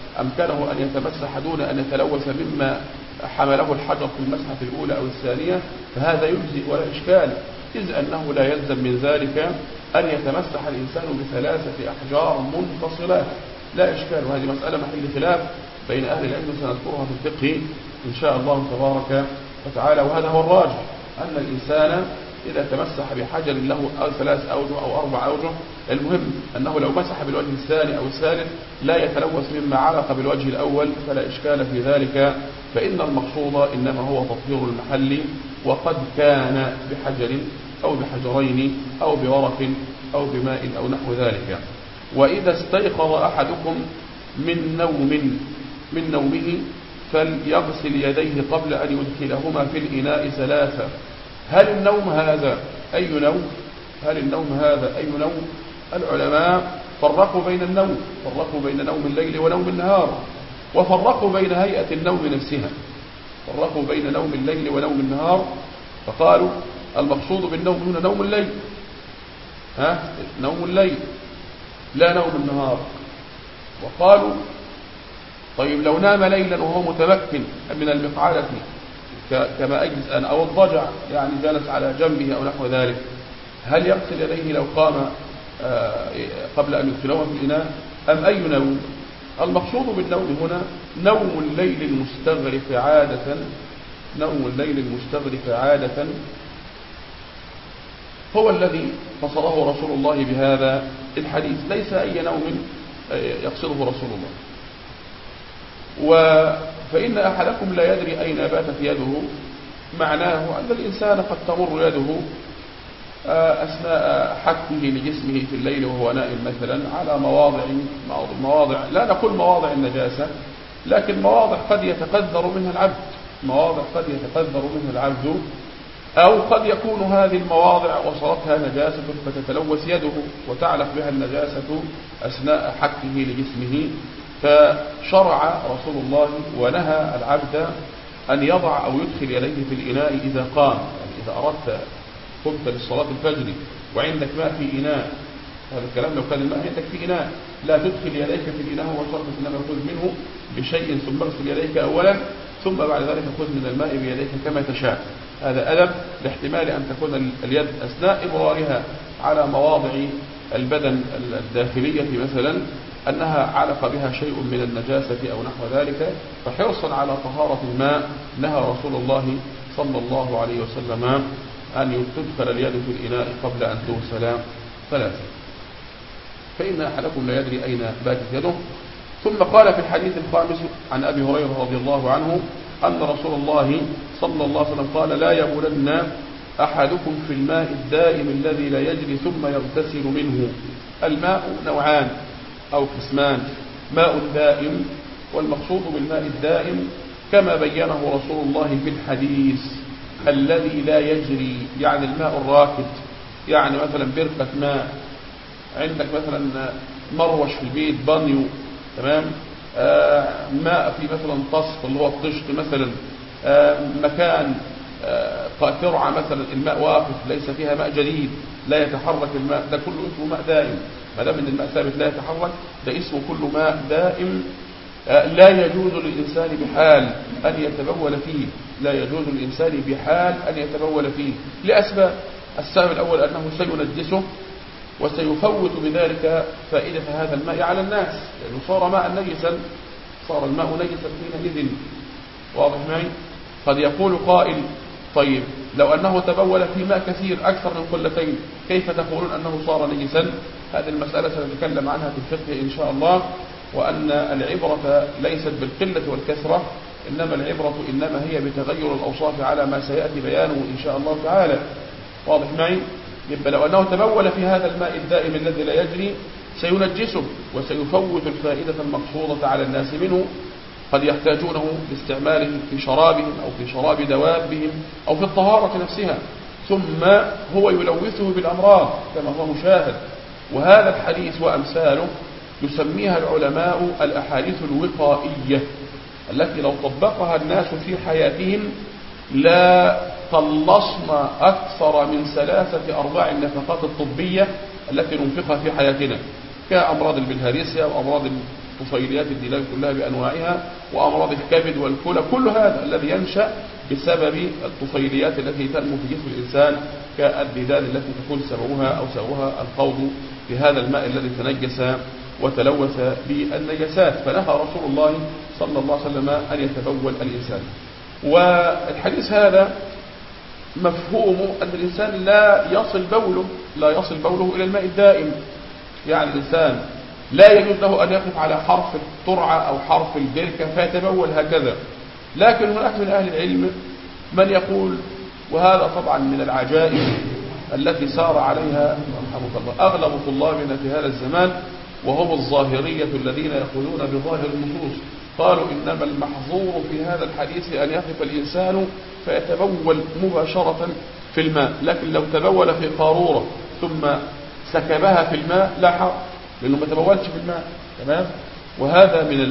أمكنه أن يتمسح دون أن يتلوث مما حمله الحجر في المسحة الأولى أو الثانية فهذا يجزئ ولا إشكال، إذ أنه لا يلزم من ذلك أن يتمسح الإنسان بثلاثة أحجار منفصلات، لا إشكال. وهذه مسألة محل خلاف بين أهل العلم سنذكرها في الفقه إن شاء الله تبارك وتعالى. وهذا هو الراجح، أن الإنسان إذا تمسح بحجر له أو ثلاث أوجه أو أربع أوجه، المهم أنه لو مسح بالوجه الثاني أو الثالث لا يتلوث مما علق بالوجه الأول فلا إشكال في ذلك، فإن المقصود إنما هو تطهير المحل، وقد كان بحجر أو بحجرين أو بورق أو بماء أو نحو ذلك. وإذا استيقظ أحدكم من نوم من نومه فليغسل يديه قبل أن يدخلهما في الإناء ثلاثة. هل النوم هذا أي نوم؟ هل النوم هذا أي نوم؟ العلماء فرقوا بين النوم، فرقوا بين نوم الليل ونوم النهار، وفرقوا بين هيئة النوم نفسها، فرقوا بين نوم الليل ونوم النهار، فقالوا المقصود بالنوم هنا نوم الليل، ها نوم الليل لا نوم النهار. وقالوا طيب لو نام ليلا وهو متمكن من المقعدة كما أجلس أنا أو الضجع، يعني جلس على جنبه أو نحو ذلك، هل يغسل يديه لو قام قبل أن يدخلهما في الإناء أم أي نوم؟ المقصود بالنوم هنا نوم الليل المستغرق عادة، نوم الليل المستغرق عادة هو الذي فصله رسول الله بهذا الحديث، ليس أي نوم يقصده رسول الله. فإن أحدكم لا يدري أين باتت يده، معناه أن الإنسان قد تمر يده أثناء حكه لجسمه في الليل وهو نائم مثلا على مواضع مواضع لا نقول مواضع النجاسة، لكن مواضع قد يتقدر منها العبد، مواضع قد يتقدر منها العبد، أو قد يكون هذه المواضع وصلتها نجاسة فتتلوث يده وتعلق بها النجاسة أثناء حكه لجسمه، فشرع رسول الله ونهى العبد أن يضع أو يدخل يديه في الإناء إذا قام. يعني إذا أردت قمت للصلاة الفجر وعندك ماء في إناء، هذا الكلام لو كان الماء عندك في إناء، لا تدخل يديك في الإناء وشرط إنما خذ منه بشيء ثم اغسل يديك أولا ثم بعد ذلك خذ من الماء بيديك كما تشاء. هذا أدب لاحتمال أن تكون اليد أثناء إمرارها على مواضع البدن الداخلية مثلا أنها علق بها شيء من النجاسة أو نحو ذلك، فحرصا على طهارة الماء نهى رسول الله صلى الله عليه وسلم أن تدخل اليد في الإناء قبل أن تغسل ثلاثة. فإن أحدكم لا يدري أين باتت يده. ثم قال في الحديث الخامس عن أبي هريرة رضي الله عنه أن رسول الله صلى الله عليه وسلم قال لا يبولن أحدكم في الماء الدائم الذي لا يجري ثم يغتسل منه. الماء نوعان أو قسمان، ماء دائم، والمقصود بالماء الدائم كما بينه رسول الله في الحديث الذي لا يجري، يعني الماء الراكد، يعني مثلا بركة ماء عندك، مثلا مروش في البيت، بانيو، تمام، آه ماء في مثلا طصف اللي هو الطشت مثلا، آه مكان آه قاطرة مثلا الماء واقف ليس فيها ماء جديد لا يتحرك الماء، ده كله اسمه ماء دائم. ما دام ان الماء ثابت لا يتحرك ده اسمه كله ماء دائم. آه لا يجوز للإنسان بحال أن يتبول فيه، لا يجوز للإنسان بحال أن يتبول فيه لأسباب. السبب الأول أنه سينجسه وسيفوت بذلك فائدة هذا الماء على الناس، لأنه صار ماء نجسا، صار الماء نجسا حينئذ. واضح معي؟ قد يقول قائل طيب لو أنه تبول في ماء كثير أكثر من قلتين كيف تقولون أنه صار نجسا؟ هذه المسألة سنتكلم عنها في الفقه إن شاء الله، وأن العبرة ليست بالقلة والكثرة، إنما العبرة إنما هي بتغير الأوصاف على ما سيأتي بيانه إن شاء الله تعالى. واضح معي؟ يبقى لو أنه تبول في هذا الماء الدائم الذي لا يجري سينجسه وسيفوت الفائدة المقصودة على الناس منه، قد يحتاجونه لاستعماله في شرابهم أو في شراب دوابهم أو في الطهارة نفسها، ثم هو يلوثه بالأمراض كما هو مشاهد. وهذا الحديث وأمثاله يسميها العلماء الأحاديث الوقائية، التي لو طبقها الناس في حياتهم لا خلصنا أكثر من ثلاثة أرباع النفقات الطبية التي ننفقها في حياتنا، كأمراض البلهارسيا وأمراض الطفيليات الديدان كلها بأنواعها، وأمراض الكبد والكلى، كل هذا الذي ينشأ بسبب الطفيليات التي تنمو في جسم الإنسان كالديدان التي تكون سببها أو سببها الخوض في هذا الماء الذي تنجس وتلوث بالنجاسات. فنهى رسول الله صلى الله عليه وسلم أن يتبول الإنسان. والحديث هذا مفهوم أن الإنسان لا يصل بوله لا يصل بوله إلى الماء الدائم. يعني الإنسان لا يجوز له أن يقف على حرف الترعة أو حرف البركة فيتبول هكذا. لكن هناك من أهل العلم من يقول، وهذا طبعا من العجائب التي سار عليها رحمه الله أغلب طلابنا في هذا الزمان، وهم الظاهرية الذين يقولون بظاهر النصوص، قالوا إنما المحظور في هذا الحديث أن يقف الإنسان فيتبول مباشرة في الماء، لكن لو تبول في قارورة ثم سكبها في الماء لا حرج، لأنه ما تبولش في الماء. تمام. وهذا من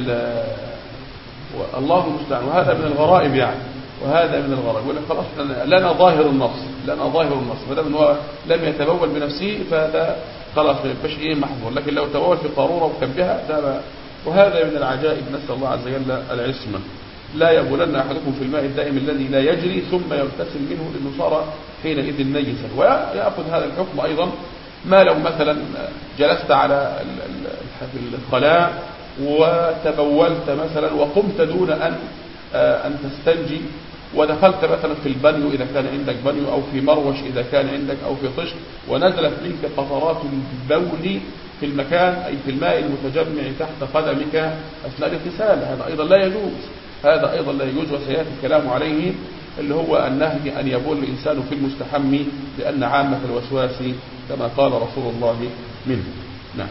الله المستعان، وهذا من الغرائب يعني وهذا من الغرائب. يقول لك خلاص لنا ظاهر النص لنا ظاهر النص ما دام هو لم يتبول بنفسه فهذا خلاص ما يبقاش ايه محظور، لكن لو تبول في قارورة وكبها ده. وهذا من العجائب، نسأل الله عز وجل العصمة. لا يبولن أحدكم في الماء الدائم الذي لا يجري ثم يغتسل منه لأنه صار حينئذ نجسا. ويأخذ هذا الحكم أيضا ما لو مثلا جلست على الخلاء وتبولت مثلا وقمت دون أن أن تستنجي ودخلت مثلا في البنيو إذا كان عندك بنيو، أو في مروش إذا كان عندك، أو في طشت، ونزلت منك قطرات البول في المكان أي في الماء المتجمع تحت قدمك أثناء الاغتسال، هذا أيضا لا يجوز هذا أيضا لا يجوز وسيأتي الكلام عليه، اللي هو النهي أن يبول الإنسان في المستحم لأن عامة الوسواس كما قال رسول الله منه. نعم.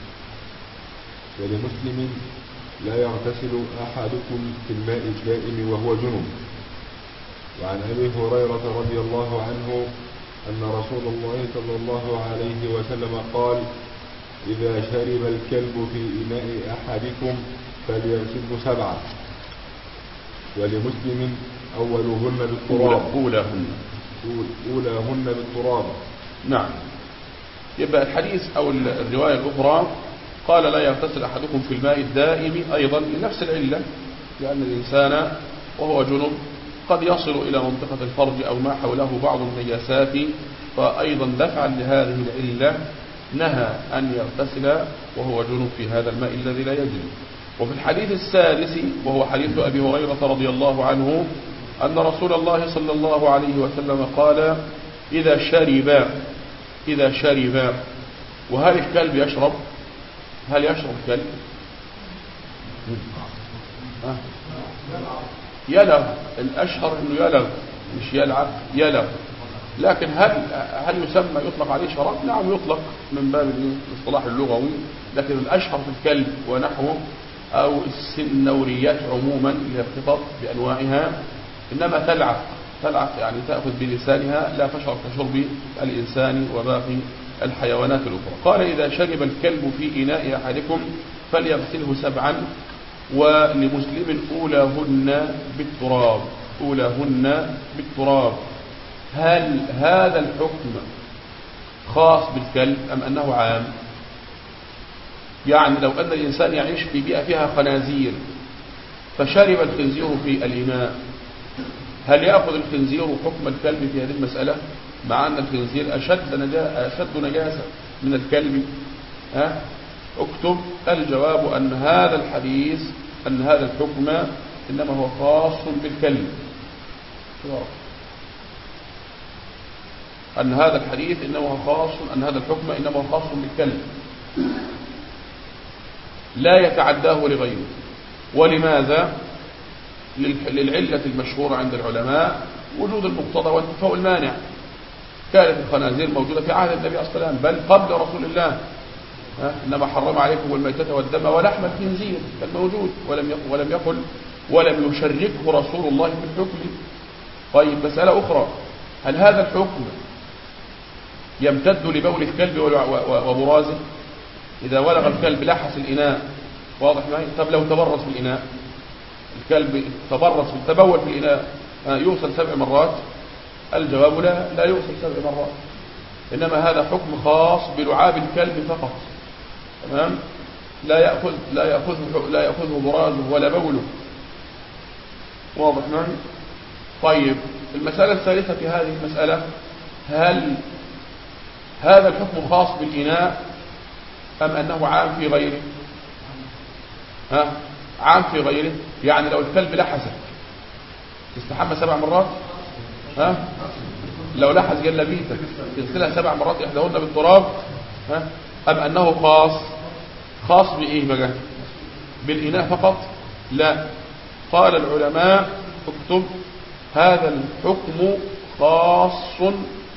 ولمسلم لا يغتسل أحدكم في الماء الدائم وهو جنب. وعن أبي هريرة رضي الله عنه أن رسول الله صلى الله عليه وسلم قال: إذا شرب الكلب في إناء أحدكم فليغسله سبعا. ولمسلم أولهن بالتراب أولاهن أولاهن بالتراب. نعم. يبقى الحديث أو الرواية الأخرى قال لا يغتسل أحدكم في الماء الدائم أيضا لنفس العلة، لأن الإنسان وهو جنب قد يصل إلى منطقة الفرج أو ما حوله بعض النجاسات، فأيضا دفعا لهذه العلة نهى أن يغتسل وهو جنب في هذا الماء الذي لا يجري. وفي الحديث السادس وهو حديث أبي هريرة رضي الله عنه أن رسول الله صلى الله عليه وسلم قال: إذا شرب إذا شرب وهل الكلب يشرب؟ هل يشرب الكلب؟ أه. يلغ، الأشهر أنه يلغ مش يلعب، يلغ. لكن هل هل يسمى يطلق عليه شراب؟ نعم يطلق من باب الاصطلاح اللغوي، لكن الأشهر في الكلب ونحوه أو السنوريات عموما اللي القطط بأنواعها إنما تلعق تلعق يعني تأخذ بلسانها لا تشرب كشرب الإنسان وباقي الحيوانات الأخرى. قال: إذا شرب الكلب في إناء أحدكم فليغسله سبعا. ولمسلم أولاهن بالتراب أولاهن بالتراب. هل هذا الحكم خاص بالكلب أم أنه عام؟ يعني لو أن الإنسان يعيش في بيئة فيها خنازير فشرب الخنزير في الإناء، هل يأخذ الخنزير حكم الكلب في هذه المسألة مع أن الخنزير أشد, نجا... أشد نجاسة من الكلب؟ ها؟ اكتب الجواب أن هذا الحديث أن هذا الحكم إنما هو خاص بالكلب. أن هذا الحديث إنما هو خاص أن هذا الحكم إنما هو خاص بالكلب لا يتعداه لغيره. ولماذا؟ للعلة المشهورة عند العلماء وجود المقتضى وانتفاء المانع. كانت الخنازير موجودة في عهد النبي صلى الله عليه وسلم بل قبل رسول الله، إنما حرم عليكم الميتة والدم ولحم الخنزير، كان موجود ولم يقل ولم يقل ولم يشركه رسول الله في الحكم. طيب مسألة أخرى، هل هذا الحكم يمتد لبول الكلب وبرازه؟ إذا ولغ الكلب لحس الإناء، واضح معي؟ طب لو تبرز في الإناء، الكلب تبرز تبول في الإناء، يوصل سبع مرات؟ الجواب لا لا يوصل سبع مرات، إنما هذا حكم خاص بلعاب الكلب فقط. تمام؟ لا يأخذ لا يأخذه لا يأخذه برازه ولا بوله. واضح معي؟ طيب المسألة الثالثة في هذه المسألة، هل هذا الحكم خاص بالإناء أم أنه عام في غيره؟ ها؟ عام في غيره، يعني لو الكلب لحسك تستحمى سبع مرات؟ ها؟ لو لحس جلبيتك تغسلها سبع مرات إحداهن بالتراب؟ ها؟ أم أنه خاص خاص بإيه بقى؟ بالإناء فقط؟ لا، قال العلماء اكتب هذا الحكم خاص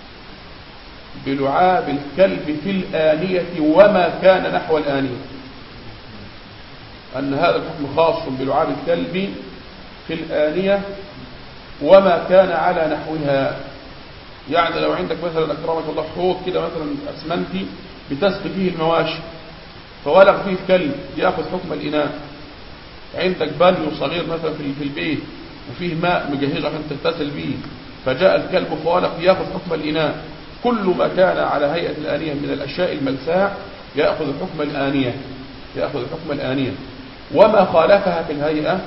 بلعاب الكلب في الآنية وما كان نحو الآنية. أن هذا الحكم خاص بلعاب الكلب في الآنية وما كان على نحوها. يعني لو عندك مثلا أكرمك الله حوض كده مثلا أسمنتي بتسقي فيه المواشي فولغ فيه الكلب يأخذ حكم الإناء. عندك بانيو صغير مثلا في البيت وفيه ماء مجهز عشان تغتسل به فجاء الكلب فولغ يأخذ حكم الإناء. كل ما كان على هيئة الآنية من الأشياء الملساء يأخذ حكم الآنية يأخذ حكم الآنية وما خالفها في الهيئة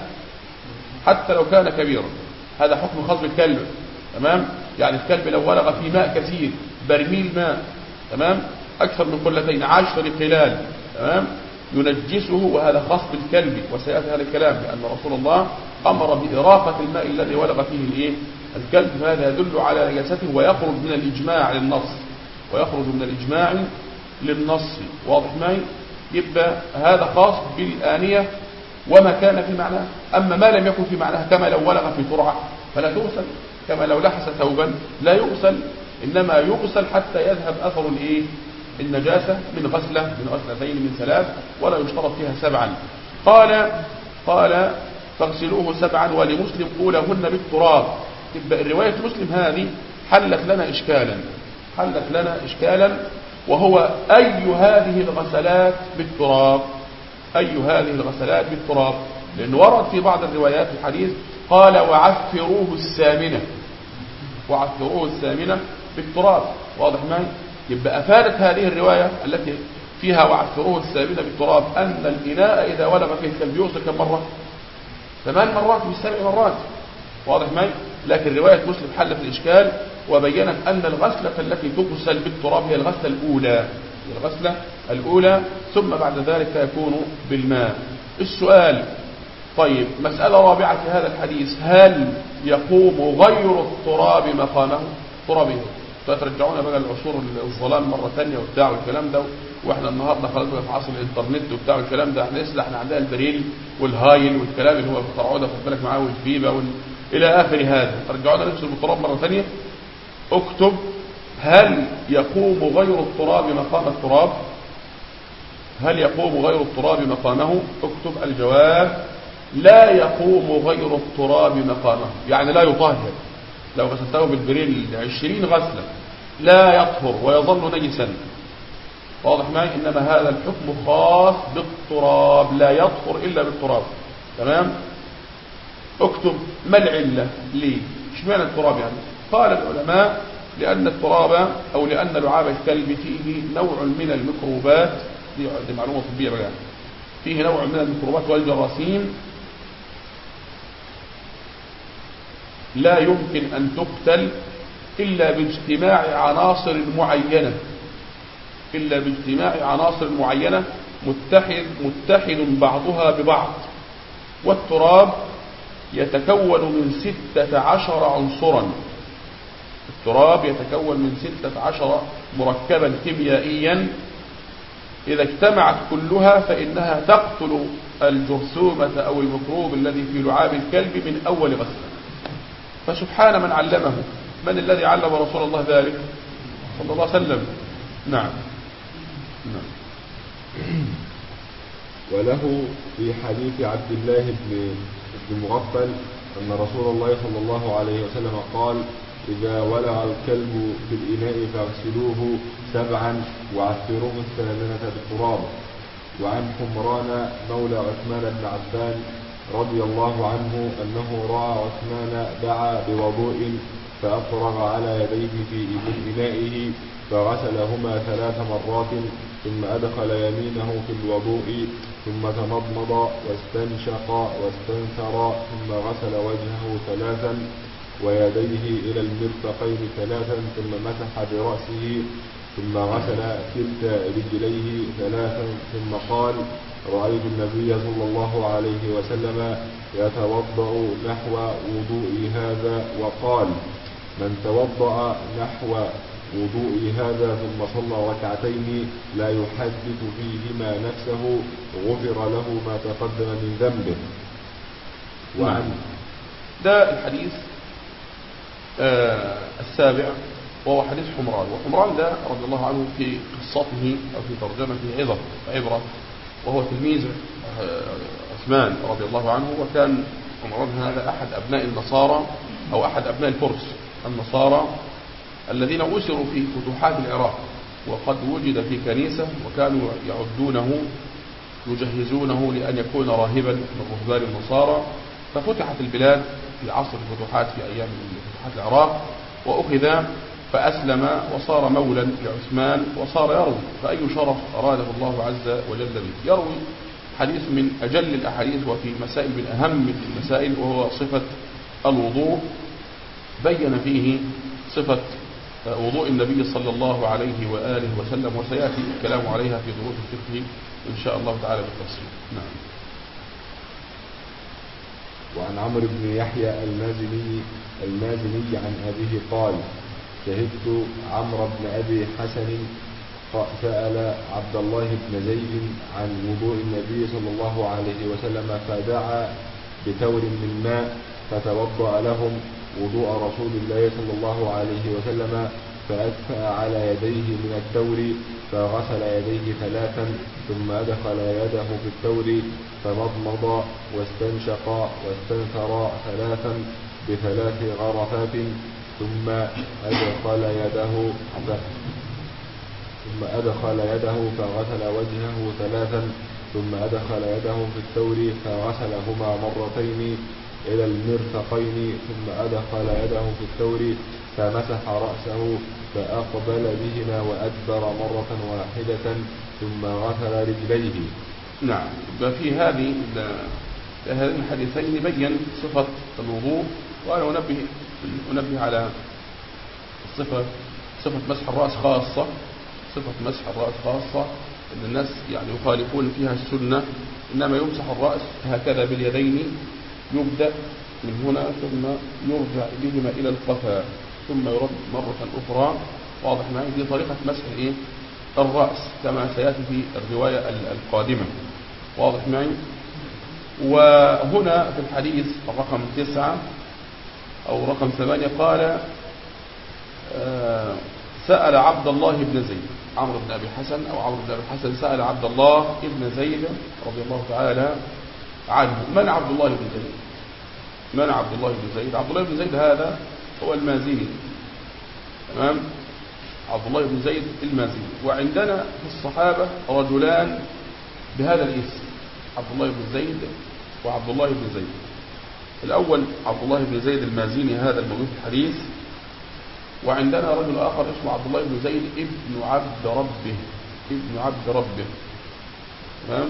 حتى لو كان كبيرا. هذا حكم خاص بالكلب. تمام؟ يعني الكلب لو ولغ في ماء كثير برميل ماء تمام أكثر من قلتين عشر قلال تمام ينجسه، وهذا خاص بالكلب وسيأتي هذا الكلام لأن رسول الله أمر بإراقة الماء الذي ولغ فيه الإيه؟ الكلب. فهذا يدل على نجاسته ويخرج من الإجماع للنص ويخرج من الإجماع للنص. واضح معي؟ يبقى هذا خاص بالآنية وما كان في معناه. أما ما لم يكن في معناه كما لو ولغ في ترعة فلا تغسل، كما لو لحس ثوبا لا يغسل، إنما يغسل حتى يذهب أثر الإيه؟ النجاسة من غسلة من غسلتين من ثلاث ولا يشترط فيها سبعا. قال قال فاغسلوه سبعا ولمسلم أولهن بالتراب. تبقى الرواية مسلم هذه حلت لنا إشكالا حلت لنا إشكالا وهو أي هذه الغسلات بالتراب أي هذه الغسلات بالتراب لأنه ورد في بعض الروايات الحديث قال وعفروه السامنة وعفروه السامنة بالتراب. واضح معي؟ يبقى أفادت هذه الرواية التي فيها وعفروه السامنة بالتراب أن الإناء إذا ولغ فيه الكلب يغسل كم مرة؟ ثمان مرات مش سبع مرات. واضح معي؟ لكن رواية مسلم حلت الإشكال وبينت أن الغسلة التي تغسل بالتراب هي الغسلة الأولى هي الغسلة الأولى ثم بعد ذلك يكون بالماء. السؤال طيب مسألة رابعة في هذا الحديث، هل يقوم غير التراب مقامه؟ ترابه فترجعونا بقى العصور الظلام مرة ثانية وبتاع والكلام ده، واحنا النهارده خلاص بقى في عصر الانترنت وبتاع والكلام ده. احنا لسه احنا عندنا البريل والهايل والكلام اللي هو بيخترعوه ده خد بالك معاه والجبيبه وال... الى اخر هذا. ترجعونا نفس التراب مرة ثانية. اكتب هل يقوم غير التراب مقام التراب؟ هل يقوم غير التراب مقامه؟ اكتب الجواب لا يقوم غير التراب مقامه، يعني لا يطهر. لو غسلته بالبريل عشرين غسلة لا يطهر ويظل نجسا. واضح معي؟ إنما هذا الحكم خاص بالتراب لا يطهر إلا بالتراب. تمام؟ اكتب ما العلة ليه؟ اشمعنى التراب يعني؟ قال العلماء لأن التراب أو لأن لعاب الكلب فيه نوع من الميكروبات، دي, دي معلومة طبية بقى، فيه نوع من الميكروبات والجراثيم لا يمكن أن تقتل إلا باجتماع عناصر معينة إلا باجتماع عناصر معينة متحد متحد بعضها ببعض. والتراب يتكون من ستة عشر عنصرا التراب يتكون من ستة عشر مركبا كيميائيا، إذا اجتمعت كلها فإنها تقتل الجرثومة أو الميكروب الذي في لعاب الكلب من أول غسلة. فسبحان من علمه. من الذي علم رسول الله ذلك صلى الله عليه وسلم؟ نعم نعم. وله في حديث عبد الله بن مغفل أن رسول الله صلى الله عليه وسلم قال إذا ولغ الكلب في الإناء فاغسلوه سبعا وعفروه الثامنة بالتراب. وعن حمران مولى عثمان بن عفان رضي الله عنه أنه رأى عثمان دعا بوضوء فأفرغ على يديه في إنائه فغسلهما ثلاث مرات ثم أدخل يمينه في الوضوء ثم تمضمض واستنشق واستنثر ثم غسل وجهه ثلاثا ويديه إلى المرفقين ثلاثا ثم مسح برأسه ثم غسل كلتا رجليه ثلاثا ثم قال: رأيت النبي صلى الله عليه وسلم يتوضأ نحو وضوء هذا، وقال: من توضأ نحو وضوء هذا ثم صلى ركعتين لا يحدث فيهما نفسه غفر له ما تقدم من ذنبه. وعن ده الحديث آه السابع، وهو حديث حمران. وحمران ده رضي الله عنه في قصته أو في ترجمته عظة عبرة، وهو تلميذ عثمان رضي الله عنه. وكان حمران هذا أحد أبناء النصارى أو أحد أبناء الفرس النصارى الذين أسروا في فتوحات العراق، وقد وجد في كنيسة وكانوا يعدونه يجهزونه لأن يكون راهبا من رهبان النصارى. ففتحت البلاد في عصر الفتوحات في أيام فتوحات العراق، وأخذ فأسلم وصار مولا لعثمان وصار يروي، فأي شرف أراده الله عز وجل به. يروي حديث من أجل الأحاديث وفي مسائل من أهم المسائل، وهو صفة الوضوء. بين فيه صفة وضوء النبي صلى الله عليه وآله وسلم، وسيأتي الكلام عليها في دروس الفقه إن شاء الله تعالى بالتفصيل. نعم. وعن عمرو بن يحيى المازني المازني عن أبيه قال: شهدت عمرو بن أبي حسن سأل عبد الله بن زيد عن وضوء النبي صلى الله عليه وسلم، فدعا بتور من ماء فتوضأ لهم وضوء رسول الله صلى الله عليه وسلم، فأدفأ على يديه من التور فغسل يديه ثلاثا ثم أدخل يده في التور فمضمض واستنشق واستنثر ثلاثا بثلاث غرفات ثم أدخل يده ثم أدخل يده فغسل وجهه ثلاثا ثم أدخل يده في التور فغسلهما مرتين إلى المرفقين ثم أدخل يده في التور فمسح رأسه فأقبل بهما وأدبر مرة واحدة ثم غسل رجليه. نعم. في هذه هذين الحديثين بين صفة الوضوء. وأنا أنبه أنبه على صفة صفة مسح الرأس خاصة صفة مسح الرأس خاصة أن الناس يعني يخالفون فيها السنة، إنما يمسح الرأس هكذا باليدين، يبدأ من هنا ثم يرجع بهما إلى القفا ثم يرد مرة أخرى. واضح معي؟ دي طريقة مسح إيه؟ الرأس كما سيأتي في الرواية القادمة. واضح معي؟ وهنا في الحديث الرقم تسعة أو رقم ثمانية قال: آه سأل عبد الله بن زيد، عمرو بن أبي حسن أو عمرو بن أبي حسن سأل عبد الله بن زيد رضي الله تعالى عنه. من عبد الله بن زيد؟ من عبد الله بن زيد؟ عبد الله بن زيد هذا هو المازني. تمام؟ عبد الله بن زيد المازني. وعندنا في الصحابة رجلان بهذا الاسم، عبد الله بن زيد وعبد الله بن زيد. الأول عبد الله بن زيد المازني هذا الموجود في الحديث، وعندنا رجل آخر اسمه عبد الله بن زيد ابن عبد ربه ابن عبد ربه. تمام؟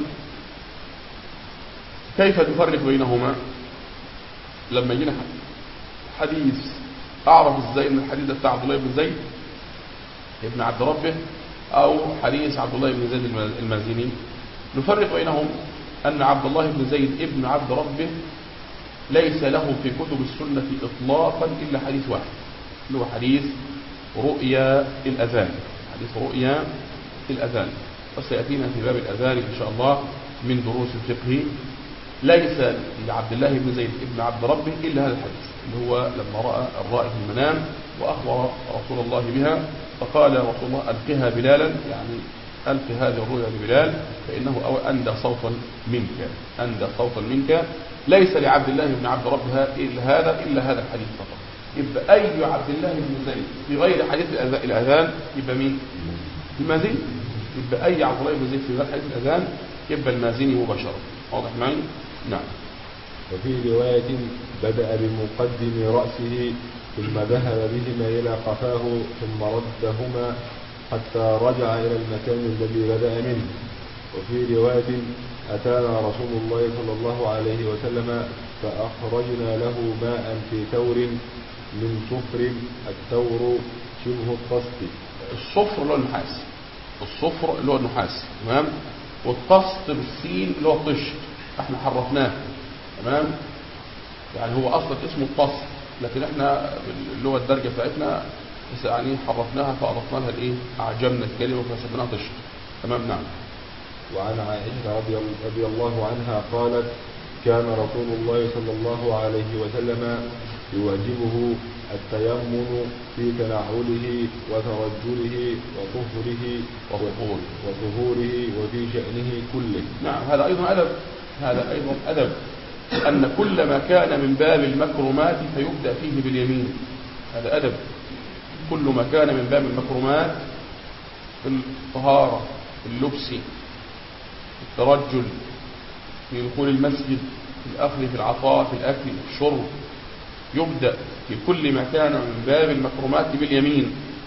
كيف تفرق بينهما؟ لما يجينا حديث أعرف ازاي ان الحديث بتاع عبد الله بن زيد ابن عبد ربه أو حديث عبد الله بن زيد المازني، نفرق بينهم أن عبد الله بن زيد ابن عبد ربه ليس له في كتب السنة إطلاقا إلا حديث واحد، اللي هو حديث رؤيا الأذان. حديث رؤيا الأذان، وسيأتينا في باب الأذان إن شاء الله من دروس الفقه. ليس لعبد الله بن زيد ابن عبد ربه إلا هذا الحديث، اللي هو لما رأى الرائي في المنام وأخبر رسول الله بها، فقال رسول الله: ألقها بلالا، يعني ألق هذه الرؤيا لبلال فإنه أندى صوتا منك أندى صوتا منك. ليس لعبد الله بن عبد ربها إلا هذا إلا هذا الحديث فقط. يبقى أي عبد الله بن زيد في غير حديث الأذان يبقى مين؟ المازني. يبقى أي عبد الله بن زيد في غير حديث الأذان يبقى المازني مباشرة. واضح معي؟ نعم. وفي رواية بدأ بمقدم رأسه ثم ذهب بهما إلى قفاه ثم ردهما حتى رجع إلى المكان الذي بدأ منه. وفي رواية أتانا رسول الله صلى الله عليه وسلم فأخرجنا له ماء في ثور من صفر. الثور شبه الطست. الصفر اللي هو النحاس، الصفر اللي هو النحاس، تمام. والطست بالسين اللي هو الطشت، احنا حرفناه، تمام. يعني هو اصلا اسمه الطست، لكن احنا اللغه الدارجه بتاعتنا يعني حرفناها فاضفنا لها الايه، اعجمنا الكلمه فسميناها طشت، تمام. نعم. وعن عائشة رضي الله عنها قالت كان رسول الله صلى الله عليه وسلم يواجبه التيمم في تنعله وترجله وطهره وطهوره وفي شأنه كله. نعم، هذا أيضا أدب، هذا أيضا أدب أن كل ما كان من باب المكرمات فيبدأ فيه باليمين، هذا أدب. كل ما كان من باب المكرمات في الطهارة، في اللبس، في الترجل، في دخول المسجد، في الأخذ، في العطاء، في الأكل، في الشرب، يبدأ في كل ما كان من باب المكرمات باليمين،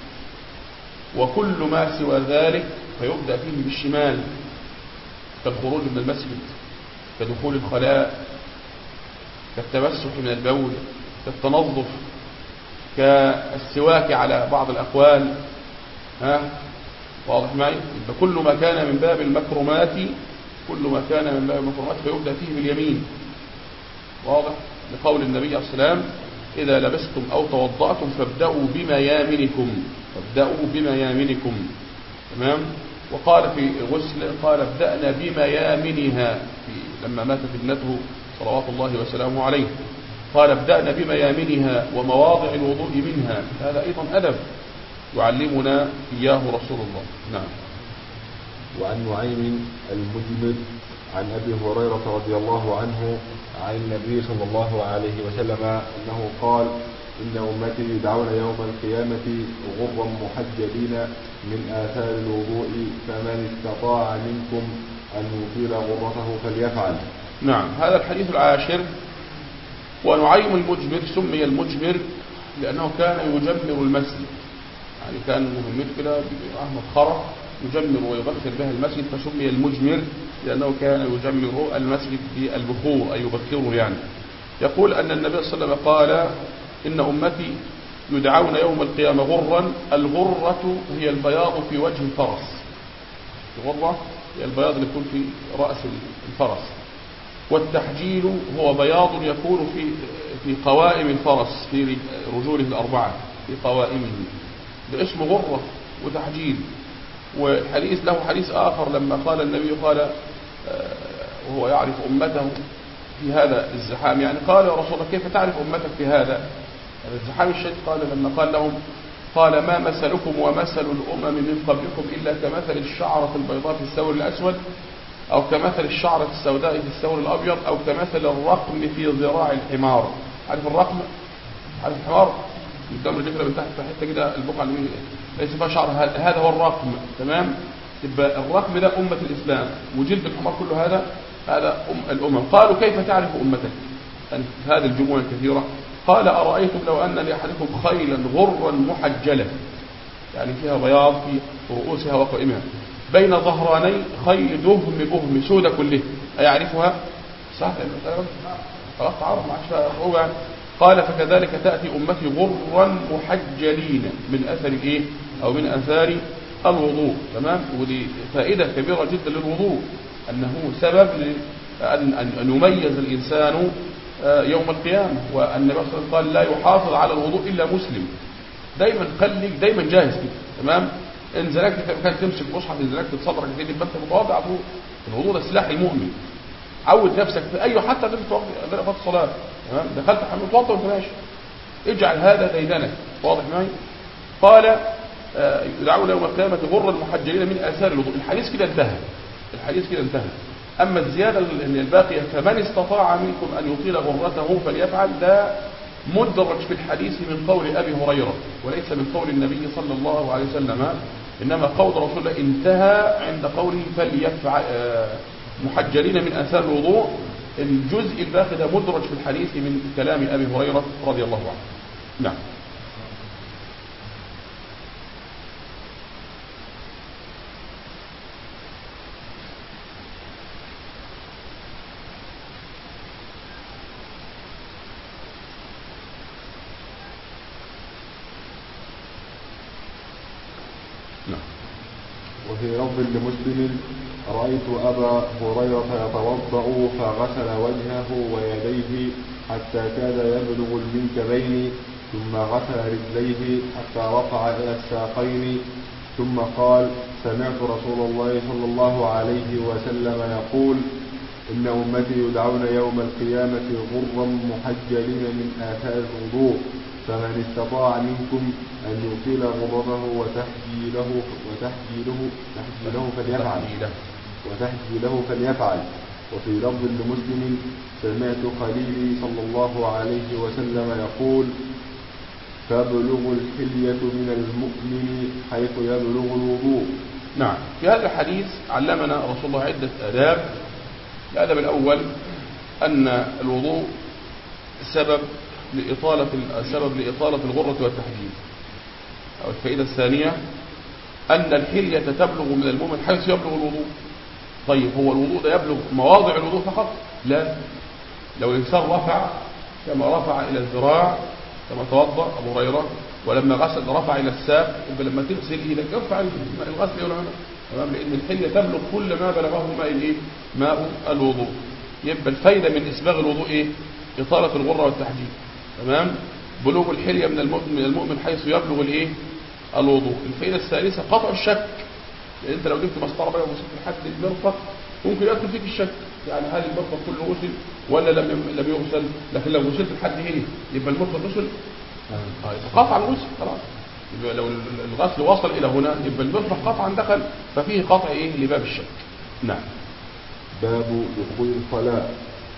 وكل ما سوى ذلك فيبدأ فيه بالشمال، كالخروج من المسجد، كدخول الخلاء، كالتمسح من البول، كالتنظف، كالسواك على بعض الأقوال. ها واضح معي؟ كل ما كان من باب المكرمات كل ما كان من باب المكرمات فيبدأ فيه باليمين، واضح؟ لقول النبي عليه الصلاة والسلام إذا لبستم أو توضأتم فابدأوا بميامنكم، فابدأوا بميامنكم، تمام. وقال في غسل قال ابدأنا بميامنها، لما ماتت ابنته صلوات الله وسلامه عليه قال ابدأنا بميامنها ومواضع الوضوء منها. هذا أيضا أدب يعلمنا إياه رسول الله. نعم. وعن نعيم المجمر عن أبي هريرة رضي الله عنه عن النبي صلى الله عليه وسلم أنه قال إن أمتي يدعون يوم القيامة غرا محجلين من آثار الوضوء فمن استطاع منكم أن يطيل غرته فليفعل. نعم. هذا الحديث العاشر. ونعيم المجمر سمي المجمر لأنه كان يجمر المسجد، يعني كان مهمته كده أحمد خرق يجمر ويبخر بها المسجد، فسمي المجمر لأنه كان يجمر المسجد بالبخور أي يبخره يعني. يقول أن النبي صلى الله عليه وسلم قال إن أمتي يدعون يوم القيامة غرا. الغرة هي البياض في وجه الفرس، الغرة هي البياض اللي يكون في رأس الفرس، والتحجيل هو بياض يكون في في قوائم الفرس، في رجوله الأربعة، في قوائمه، ده اسمه غرة وتحجيل. والحديث له حديث آخر لما قال النبي قال وهو يعرف أمته في هذا الزحام، يعني قال يا رسول الله كيف تعرف أمتك في هذا الزحام الشديد؟ قال لما قال لهم قال ما مثلكم ومثل الأمم من قبلكم إلا كمثل الشعرة البيضاء في الثور الأسود، أو كمثل الشعرة السوداء في الثور الأبيض، أو كمثل الرقم في ذراع الحمار. عارف الرقم؟ عارف الحمار؟ قدام الجكرة من تحت حتة كده البقعة اللي ليس فيها شعر، هذا هو الرقم، تمام. يبقى الرقم ده أمة الإسلام، وجلد الحمار كله هذا هذا أم الأمم. قالوا كيف تعرف أمتك؟ يعني هذه الجموع الكثيرة. قال أرأيتم لو أن لأحدكم خيلا غرا محجلة، يعني فيها بياض في رؤوسها وقائمها، بين ظهراني خيل دهم بهم سودة كله، أيعرفها؟ صح؟ خلاص تعرف معك ربع. قال فكذلك تأتي أمتي غرا محجلين من أثر إيه؟ أو من أثار الوضوء، تمام. ودي فائدة كبيرة جدا للوضوء، أنه سبب أن أن يميز الإنسان يوم القيامة. وأن النبي صلى الله عليه وسلم قال لا يحافظ على الوضوء إلا مسلم. دايما خليك دايما جاهز كده، تمام. إن زلكت كان تمسك مصحف، إن زلكت تصبرك كده يبقى أنت متواضع. الوضوء ده سلاح المؤمن. عود نفسك في أي حتى في وقت الصلاة، تمام. دخلت حمام توضأ وأنت ماشي، اجعل هذا ديدنك، واضح معي؟ قال يدعون يوم القيامة غرا محجلين من آثار الوضوء. الحديث كده انتهى، الحديث كده انتهى. أما الزيادة الباقية فمن استطاع منكم أن يطيل غرته فليفعل، ده مدرج في الحديث من قول أبي هريرة وليس من قول النبي صلى الله عليه وسلم، إنما قول رسول الله انتهى عند قوله فليفعل محجلين من آثار الوضوء. الجزء الباقي ده مدرج في الحديث من كلام أبي هريرة رضي الله عنه. نعم. وفي لفظ لمسلم: رأيت أبا هريرة يتوضأ فغسل وجهه ويديه حتى كاد يبلغ المنكبين، ثم غسل رجليه حتى رفع إلى الساقين، ثم قال: سمعت رسول الله صلى الله عليه وسلم يقول: إن أمتي يدعون يوم القيامة غرا محجلين من آثار الوضوء، فمن استطاع منكم أن يطيل غضبه وتحجيله وتحجيله تحجيله فليفعل وتحجيله فليفعل. وفي لفظ لمسلم: سمعت خليلي صلى الله عليه وسلم يقول: تبلغ الحلية من المؤمن حيث يبلغ الوضوء. نعم. في هذا الحديث علمنا رسول الله عدة آداب. الأدب الأول أن الوضوء سبب لإطالة سبب لإطالة الغرة والتحجيل. أو الفائدة الثانية أن الحلية تبلغ من المؤمن حيث يبلغ الوضوء. طيب هو الوضوء ده يبلغ مواضع الوضوء فقط؟ لا. لو الإنسان رفع كما رفع إلى الذراع كما توضأ أبو هريرة، ولما غسل رفع إلى الساق، يبقى لما تغسل إيدك ارفع الغسل ولا هنا، تمام؟ لأن الحلية تبلغ كل ما بلغه ماء الإيه؟ ماء الوضوء. يبقى الفايدة من إسباغ الوضوء إيه؟ إطالة الغرة والتحجيل، تمام؟ بلوغ الحلية من المؤمن من المؤمن حيث يبلغ الإيه؟ الوضوء. الفائدة الثالثة قطع الشك. لأن أنت لو جبت مسطرة بقى ووصلت لحد المرفق ممكن يدخل فيك الشك، يعني هل المرفق كله غسل ولا لم لم يغسل؟ لكن لو وصلت لحد هنا يبقى المرفق غسل، آه. قطع الغسل خلاص. يبقى لو الغسل وصل إلى هنا يبقى المرفق قطعا دخل، ففيه قطع إيه؟ لباب الشك. نعم. باب دخول الخلاء.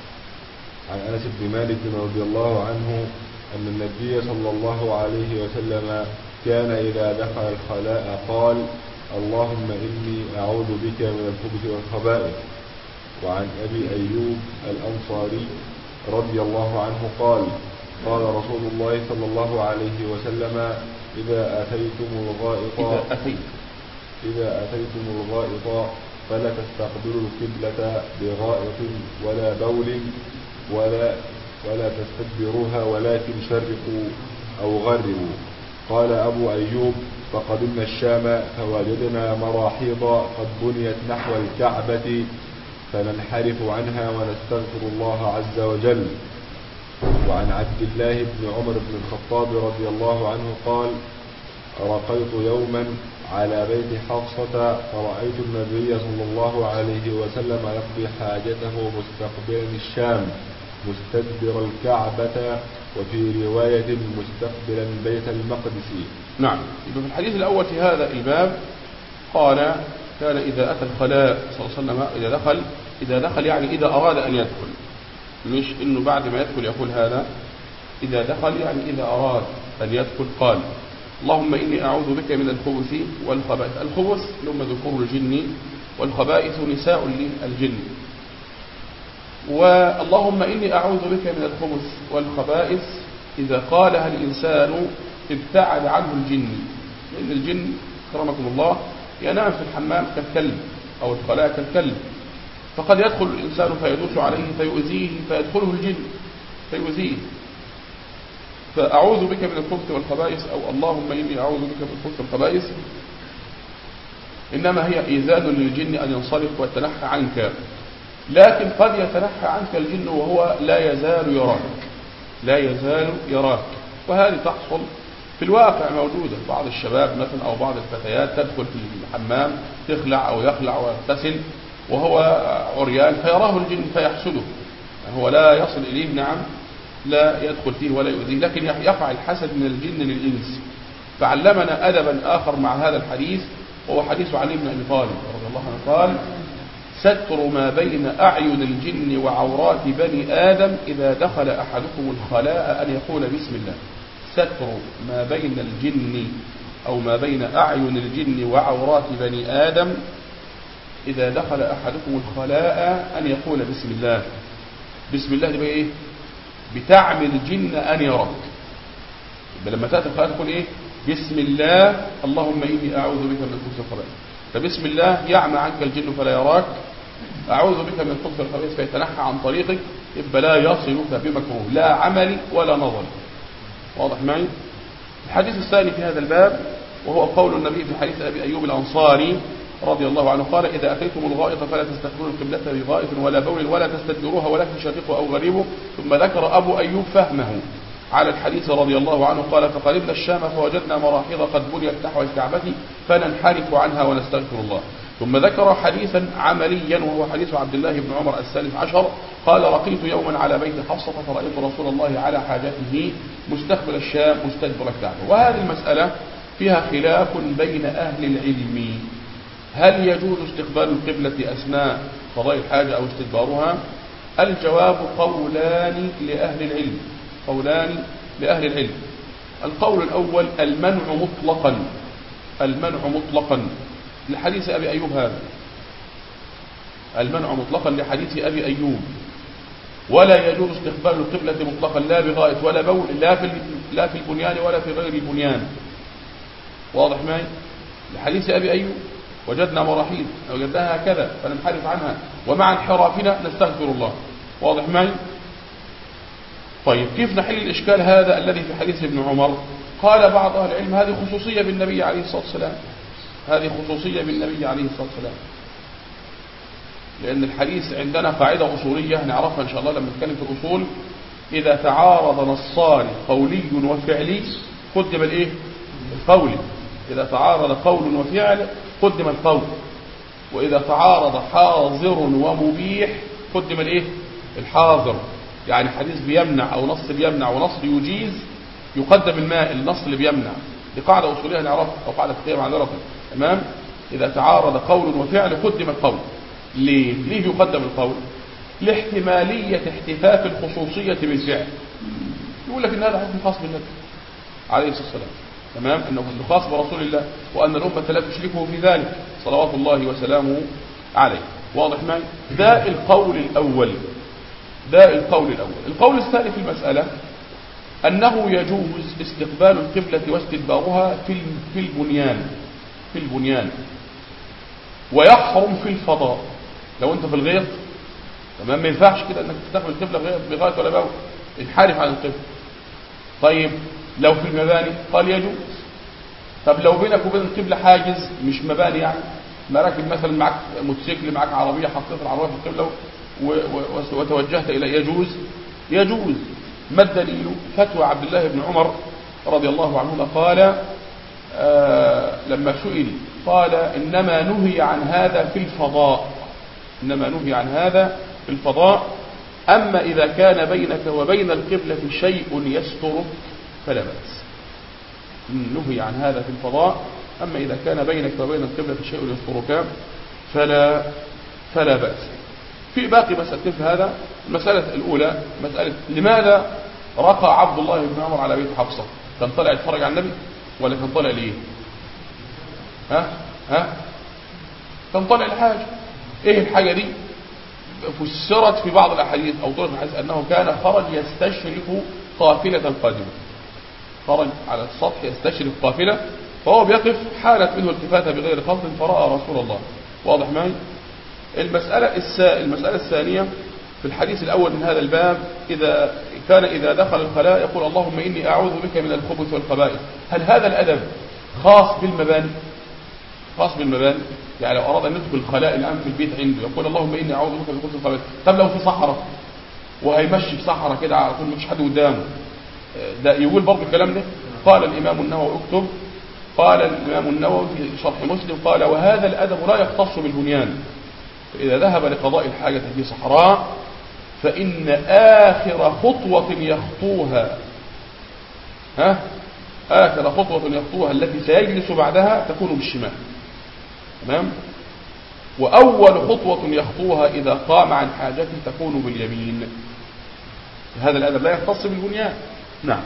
عن أنس بن مالك رضي الله عنه أن النبي صلى الله عليه وسلم كان إذا دخل الخلاء قال: اللهم إني أعوذ بك من الخبث والخبائث. وعن أبي أيوب الأنصاري رضي الله عنه قال: قال رسول الله صلى الله عليه وسلم: إذا أتيتم الغائط إذا أتيت إذا أتيتم الغائط فلا تستقبلوا القبلة بغائط ولا بول ولا ولا تستدبروها ولكن شرقوا أو غربوا. قال أبو أيوب: فقدمنا الشام فوجدنا مراحيض قد بنيت نحو الكعبة فننحرف عنها ونستغفر الله عز وجل. وعن عبد الله بن عمر بن الخطاب رضي الله عنه قال: رقيت يوما على بيت حفصة فرأيت النبي صلى الله عليه وسلم يقضي حاجته مستقبلا الشام مستدبر الكعبة، وفي رواية مستقبلا بيت المقدس. نعم. يبقى في الحديث الأول في هذا الباب قال: كان إذا أتى الخلاء صلى الله عليه وسلم إذا دخل إذا دخل يعني إذا أراد أن يدخل، مش إنه بعد ما يدخل يقول هذا. إذا دخل يعني إذا أراد أن يدخل قال: اللهم إني أعوذ بك من الخبث والخبائث. الخبث لهم ذكور الجن، والخبائث نساء الجن. واللهم إني أعوذ بك من الخبث والخبائث إذا قالها الإنسان ابتعد عنه الجن، لأن الجن كرمكم الله ينام في الحمام كالكلب أو الخلاء كالكلب، فقد يدخل الإنسان فيدوس عليه فيؤذيه فيدخله الجن فيؤذيه. فأعوذ بك من الخبث والخبائث أو اللهم إني أعوذ بك من الخبث والخبائث إنما هي إيذان للجن أن ينصرف ويتنحى عنك، لكن قد يتنحى عنك الجن وهو لا يزال يراك لا يزال يراك وهذه تحصل في الواقع، موجودة. بعض الشباب مثلا أو بعض الفتيات تدخل في الحمام تخلع أو يخلع ويغتسل وهو عريان فيراه الجن فيحسده، هو لا يصل إليه، نعم لا يدخل فيه ولا يؤذيه، لكن يقع الحسد من الجن للإنس. فعلمنا أدبا آخر مع هذا الحديث، وهو حديث علي بن أبي طالب رضي الله عنه قال: ستر ما بين أعين الجن وعورات بني آدم إذا دخل أحدكم الخلاء أن يقول بسم الله. ستر ما بين الجن أو ما بين أعين الجن وعورات بني آدم إذا دخل أحدكم الخلاء أن يقول بسم الله. بسم الله دي إيه؟ بتعمل الجن أن يراك. لما تأتي الخلاء تقول إيه؟ بسم الله اللهم إني أعوذ بك من الخبث والخبائث. فبسم الله يعمى عنك الجن فلا يراك، أعوذ بك من الخبث والخبائث فيتنحى عن طريقك، يبقى لا يصلك بمكروه لا عملي ولا نظري. واضح معي؟ الحديث الثاني في هذا الباب وهو قول النبي في حديث أبي أيوب الأنصاري رضي الله عنه قال إذا أتيتم الغائط فلا تستقبلوا القبلة بغائط ولا بول ولا تستدبروها ولكن شققوا أو غريبوا. ثم ذكر أبو أيوب فهمه على الحديث رضي الله عنه قال فقربنا الشام فوجدنا مراحيض قد بنيت نحو الكعبة فننحرف عنها ونستغفر الله. ثم ذكر حديثا عمليا وهو حديث عبد الله بن عمر الثالث عشر قال رقيت يوما على بيت حفصة فرأيت رسول الله على حاجته مستقبل الشام مستدبر الكعبة. وهذه المسألة فيها خلاف بين أهل العلم، هل يجوز استقبال القبلة أثناء قضاء الحاجة أو استدبارها؟ الجواب قولان لأهل العلم، قولان لأهل العلم. القول الأول المنع مطلقا، المنع مطلقا لحديث أبي أيوب، هذا المنع مطلقا لحديث أبي أيوب، ولا يجوز استقبال القبلة مطلقا لا بغائط ولا بول لا في لا في البنيان ولا في غير البنيان. واضح معي؟ لحديث أبي أيوب وجدنا مراحيض وجدناها هكذا فننحرف عنها ومع انحرافنا نستغفر الله. واضح معي؟ طيب كيف نحل الإشكال هذا الذي في حديث ابن عمر؟ قال بعض أهل العلم هذه خصوصية بالنبي عليه الصلاة والسلام، هذه خصوصية بالنبي عليه الصلاة والسلام، لأن الحديث عندنا قاعدة أصولية نعرفها إن شاء الله لما نتكلم في الأصول، إذا تعارض نصان قولي وفعلي قدم الإيه؟ القولي. إذا تعارض قول وفعل قدم القول، وإذا تعارض حاضر ومبيح قدم الإيه؟ الحاضر. يعني حديث بيمنع أو نص بيمنع ونص يجيز يقدم الماء النص اللي بيمنع. دي قاعدة أصولية نعرفها أو قاعدة فقهية معذرة. تمام؟ إذا تعارض قول وفعل قدم القول. ليه؟ ليه يقدم القول؟ لاحتمالية احتفاف الخصوصية بالفعل. يقول لك إن هذا حكم خاص بالنبي عليه الصلاة والسلام، تمام؟ أنه خاص برسول الله وأن الأمة لا تشركه في ذلك صلوات الله وسلامه عليه. واضح معي؟ ده القول الأول، ده القول الأول. القول الثاني في المسألة أنه يجوز استقبال القبلة واستدبارها في في البنيان، في البنيان، ويحرم في الفضاء. لو أنت في الغيط تمام ما ينفعش كده أنك تستقبل القبلة بغاية ولا باول، انحرف عن القبلة. طيب لو في المباني قال يجوز. طب لو بينك وبين القبلة حاجز مش مباني، يعني مراكب مثلا معك موتوسيكل معك عربية حطيت العربية في القبلة وتوجهت إلى يجوز، يجوز. ما الدليل؟ فتوى عبد الله بن عمر رضي الله عنهما قال آه لما سئل قال إنما نهي عن هذا في الفضاء، إنما نهي عن هذا في الفضاء، أما إذا كان بينك وبين القبلة شيء يسترك فلا بأس. نهي عن هذا في الفضاء، أما إذا كان بينك وبين القبلة شيء يسترك فلا فلا بأس. في باقي مسألتين في هذا. المسألة الأولى مسألة لماذا رقى عبد الله بن عمر على بيت حفصة؟ كان طالع يتفرج على النبي ولا كان طالع ليه؟ ها ها كان طالع لحاجة. ايه الحاجة دي؟ فسرت في بعض الأحاديث أو طرق الحديث أنه كان خرج يستشرف قافلة قادمة، خرج على السطح يستشرف قافلة، فهو بيقف حالت منه التفاتة بغير قصد فرأى رسول الله. واضح معي؟ المسألة السا... المسألة الثانية في الحديث الأول من هذا الباب إذا كان إذا دخل الخلاء يقول اللهم إني أعوذ بك من الخبث والخبائث. هل هذا الأدب خاص بالمباني؟ خاص بالمباني، يعني لو أراد أن يدخل الخلاء الآن في البيت عنده يقول اللهم إني أعوذ بك من الخبث والخبائث. طب لو في صحراء وهيمشي في صحراء كده على طول مفيش حد قدامه، ده يقول برضه الكلام ده؟ قال الإمام النووي اكتب، قال الإمام النووي في شرح مسلم قال وهذا الأدب لا يختص بالبنيان، فإذا ذهب لقضاء الحاجة في صحراء فإن آخر خطوة يخطوها ها آخر خطوة يخطوها التي سيجلس بعدها تكون بالشمال، تمام؟ وأول خطوة يخطوها إذا قام عن حاجته تكون باليمين. هذا الأدب لا يختص بالبنيان. نعم.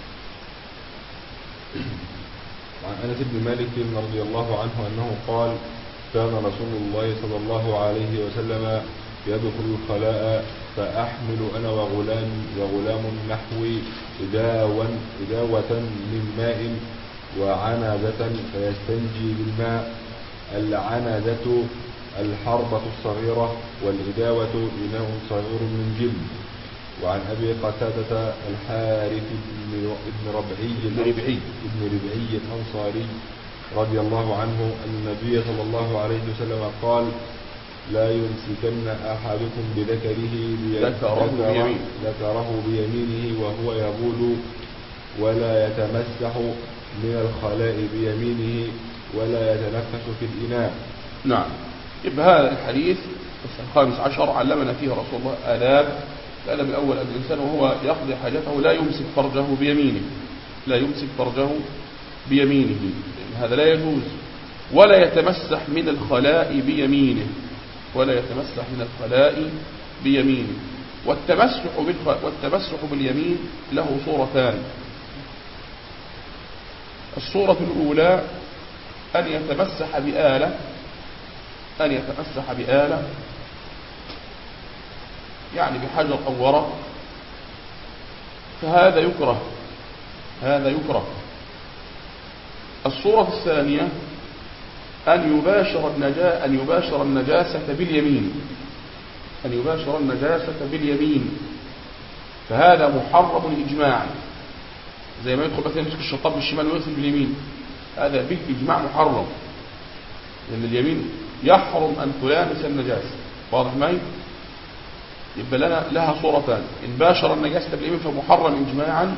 عن أنس بن مالك رضي الله عنه أنه قال كان رسول الله صلى الله عليه وسلم يدخل الخلاء فأحمل أنا وغلام وغلام نحوي إداوا إداوة من ماء وعنزة فيستنجي بالماء. العنزة الحربة الصغيرة والإداوة إناء صغير من جلد. وعن أبي قتادة الحارث بن ربعي بن ربعي الأنصاري رضي الله عنه أن النبي صلى الله عليه وسلم قال: لا يمسكن أحدكم بذكره ذكره بيمينه, ذكره بيمينه وهو يبول، ولا يتمسح من الخلاء بيمينه، ولا يتنفس في الإناء. نعم. يبقى هذا الحديث الخامس عشر علمنا فيه رسول الله آداب. الأدب الأول أن الإنسان وهو يقضي حاجته لا يمسك فرجه بيمينه، لا يمسك فرجه بيمينه، هذا لا يجوز. ولا يتمسح من الخلاء بيمينه، ولا يتمسح من الخلاء بيمينه. والتمسح والتمسح باليمين له صورتان. الصورة الأولى أن يتمسح بآلة أن يتمسح بآلة يعني بحجر أو ورق، فهذا يكره، هذا يكره. الصورة الثانية أن يباشر النجا أن يباشر النجاسة باليمين، أن يباشر النجاسة باليمين، فهذا محرم إجماعا. زي ما يدخل مثلا يمسك الشطاب بالشمال ويغسل باليمين، هذا بالإجماع محرم، لأن اليمين يحرم أن تلامس النجاسة. واضح معي؟ يبقى لنا لها صورتان: إن باشر النجاسة باليمين فمحرم إجماعا،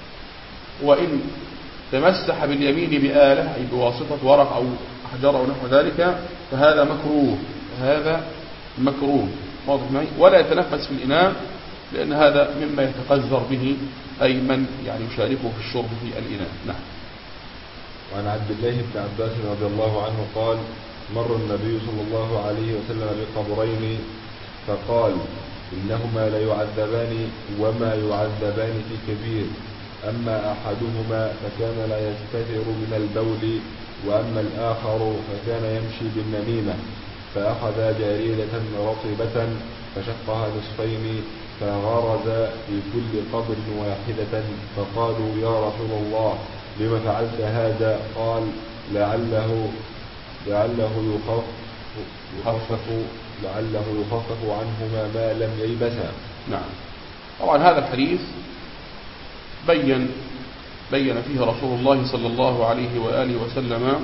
وإن تمسح باليمين بآلة أي بواسطة ورق أو أحجار أو نحو ذلك فهذا مكروه، هذا مكروه. واضح معي؟ ولا يتنفس في الإناء، لأن هذا مما يتقذر به أي من يعني يشاركه في الشرب في الإناء. نعم. وعن عبد الله بن عباس رضي الله عنه قال: مر النبي صلى الله عليه وسلم بقبرين فقال: إنهما ليعذبان وما يعذبان في كبير، أما أحدهما فكان لا يستتر من البول، وأما الآخر فكان يمشي بالنميمة. فأخذ جريدة رطبة فشقها نصفين فغرز في كل قبر واحدة، فقالوا: يا رسول الله لما فعلت هذا؟ قال: لعله لعله يخف يخفف لعله يخفف عنهما ما لم ييبسا. نعم. طبعا هذا الحديث بين بين فيه رسول الله صلى الله عليه وآله وسلم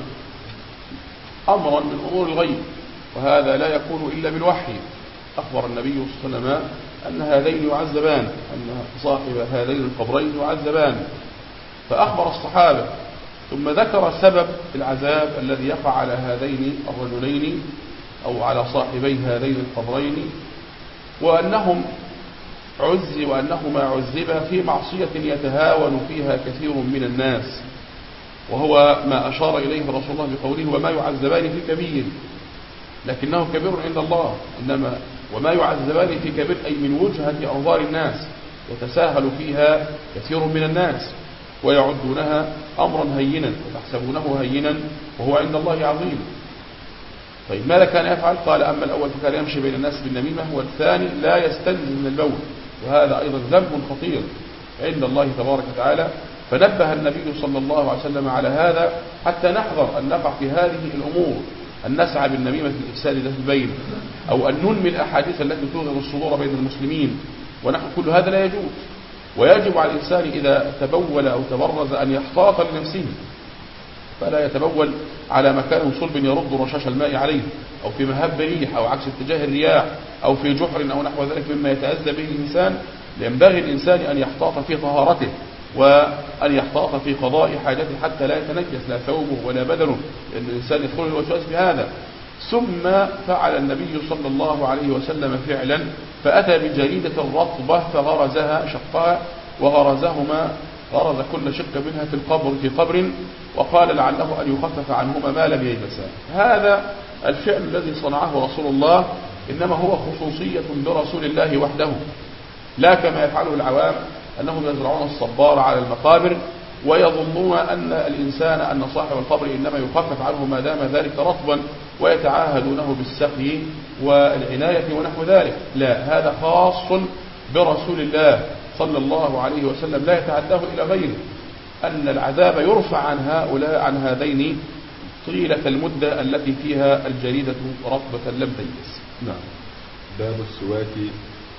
أمرا من أمور الغيب، وهذا لا يكون إلا بالوحي. أخبر النبي صلى الله عليه وسلم أن هذين يعذبان، أن صاحب هذين القبرين يعذبان، فأخبر الصحابة، ثم ذكر سبب العذاب الذي يقع على هذين الرجلين أو على صاحبي هذين القبرين، وأنهم عذب وأنهما عذبا في معصية يتهاون فيها كثير من الناس، وهو ما أشار إليه رسول الله بقوله: وما يعذبان في كبير، لكنه كبير عند الله. إنما وما يعذبان في كبير أي من وجهة أنظار الناس يتساهل فيها كثير من الناس ويعدونها أمرا هينا وتحسبونه هينا وهو عند الله عظيم. طيب ماذا كان يفعل؟ قال: أما الأول فكان يمشي بين الناس بالنميمة، والثاني لا يستنزل من البول، وهذا أيضا ذنب خطير عند الله تبارك وتعالى. فنبه النبي صلى الله عليه وسلم على هذا حتى نحذر أن نقع في هذه الأمور، أن نسعى بالنميمة الإفساد ذات البين، أو أن ننمي الأحاديث التي توغر الصدور بين المسلمين، ونحن كل هذا لا يجوز. ويجب على الإنسان إذا تبول أو تبرز أن يحتاط لنفسه، فلا يتبول على مكان صلب يرد رشاش الماء عليه، أو في مهب ريح، أو عكس اتجاه الرياح، أو في جحر أو نحو ذلك مما يتأذى به الإنسان. ينبغي الإنسان أن يحتاط في طهارته، وأن يحتاط في قضاء حاجته حتى لا يتنجس لا ثوبه ولا بدنه، لأن الإنسان يدخل الوسواس بهذا. ثم فعل النبي صلى الله عليه وسلم فعلا، فأتى بجريدة رطبة فغرزها شقها، وغرزهما غرز كل شق منها في القبر في قبر، وقال: لعله أن يخفف عنهما ما لم ييبسا. هذا الفعل الذي صنعه رسول الله إنما هو خصوصية برسول الله وحده، لا كما يفعله العوام أنهم يزرعون الصبار على المقابر ويظنون أن الإنسان أن صاحب القبر إنما يخفف عنه ما دام ذلك رطبا، ويتعاهدونه بالسقي والعناية ونحو ذلك. لا، هذا خاص برسول الله صلى الله عليه وسلم، لا يتعداه إلى غيره، أن العذاب يرفع عن هؤلاء عن هذين طيلة المدة التي فيها الجريدة رطبة لم تيبس. نعم. باب السواك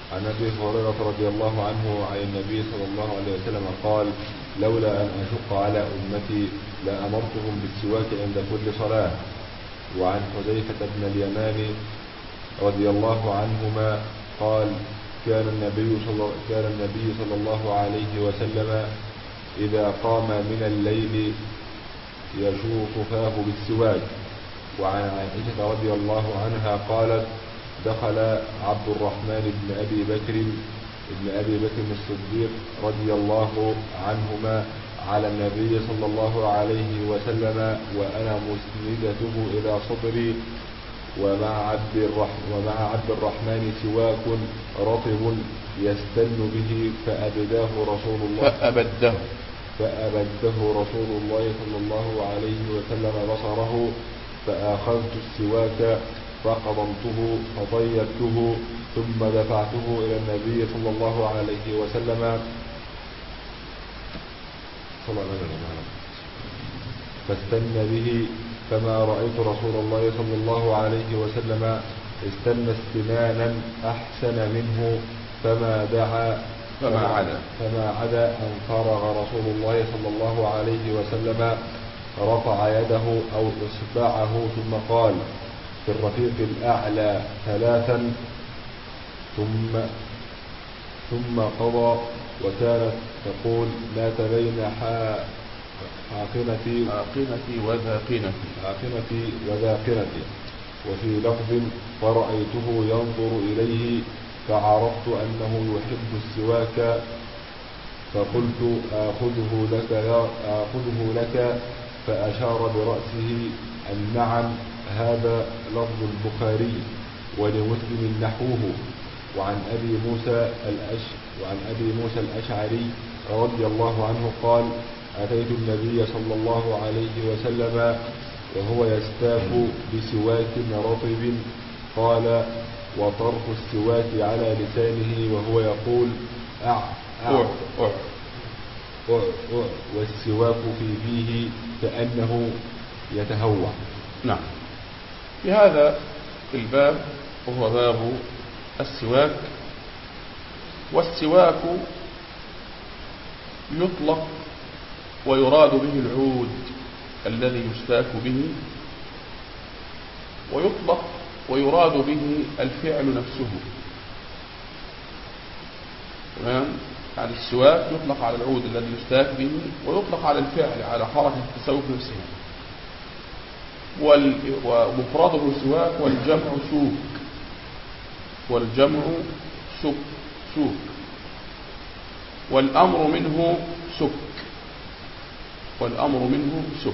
عن أبي هريرة رضي الله عنه عن النبي صلى الله عليه وسلم قال لولا أن أشق على أمتي لأمرتهم بالسواك عند كل صلاة. وعن حذيفة بن اليمان رضي الله عنهما قال كان النبي صلى, كان النبي صلى الله عليه وسلم إذا قام من الليل يشوط فاه بالسواك. وعن عائشة رضي الله عنها قالت دخل عبد الرحمن بن أبي بكر ابن أبي بكر الصديق رضي الله عنهما على النبي صلى الله عليه وسلم وأنا مسندته إلى صدري ومع عبد الرحمن, ومع عبد الرحمن سواك رطب يستن به فأبداه رسول الله فأبده فأبده رسول الله صلى الله عليه وسلم بصره فأخذت السواك فقضمته فطيبته ثم دفعته إلى النبي صلى الله عليه وسلم فاستن به فما رأيت رسول الله صلى الله عليه وسلم استن استنانا أحسن منه فما دعا فما عدا فما عدا أن فرغ رسول الله صلى الله عليه وسلم رفع يده أو إصبعه ثم قال في الرفيق الأعلى ثلاثا ثم ثم قضى. وكانت تقول مات بين حاقنتي حاقنتي وذاقنتي حاقنتي وذاقنتي. وفي لفظ فرأيته ينظر إليه فعرفت أنه يحب السواك فقلت آخذه لك يا آخذه لك فأشار برأسه النعم. هذا لفظ البخاري ولمسلم نحوه. وعن أبي موسى الأش وعن أبي موسى الأشعري رضي الله عنه قال أتيت النبي صلى الله عليه وسلم وهو يستاك بسواك رطب قال وطرف السواك على لسانه وهو يقول أع أع أع أع أع أع والسواك في فيه كأنه يتهوى. نعم. في هذا الباب وهو باب السواك. والسواك يطلق ويراد به العود الذي يستاك به، ويطلق ويراد به الفعل نفسه. تمام؟ يعني السواك يطلق على العود الذي يستاك به، ويطلق على الفعل على حركة التسوق نفسها. ومفرده سواك والجمع سوك والجمع سك سوك والأمر منه سك والأمر منه سك.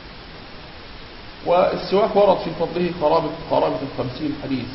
والسواك ورد في فضله قرابة قرابة الخمسين حديث،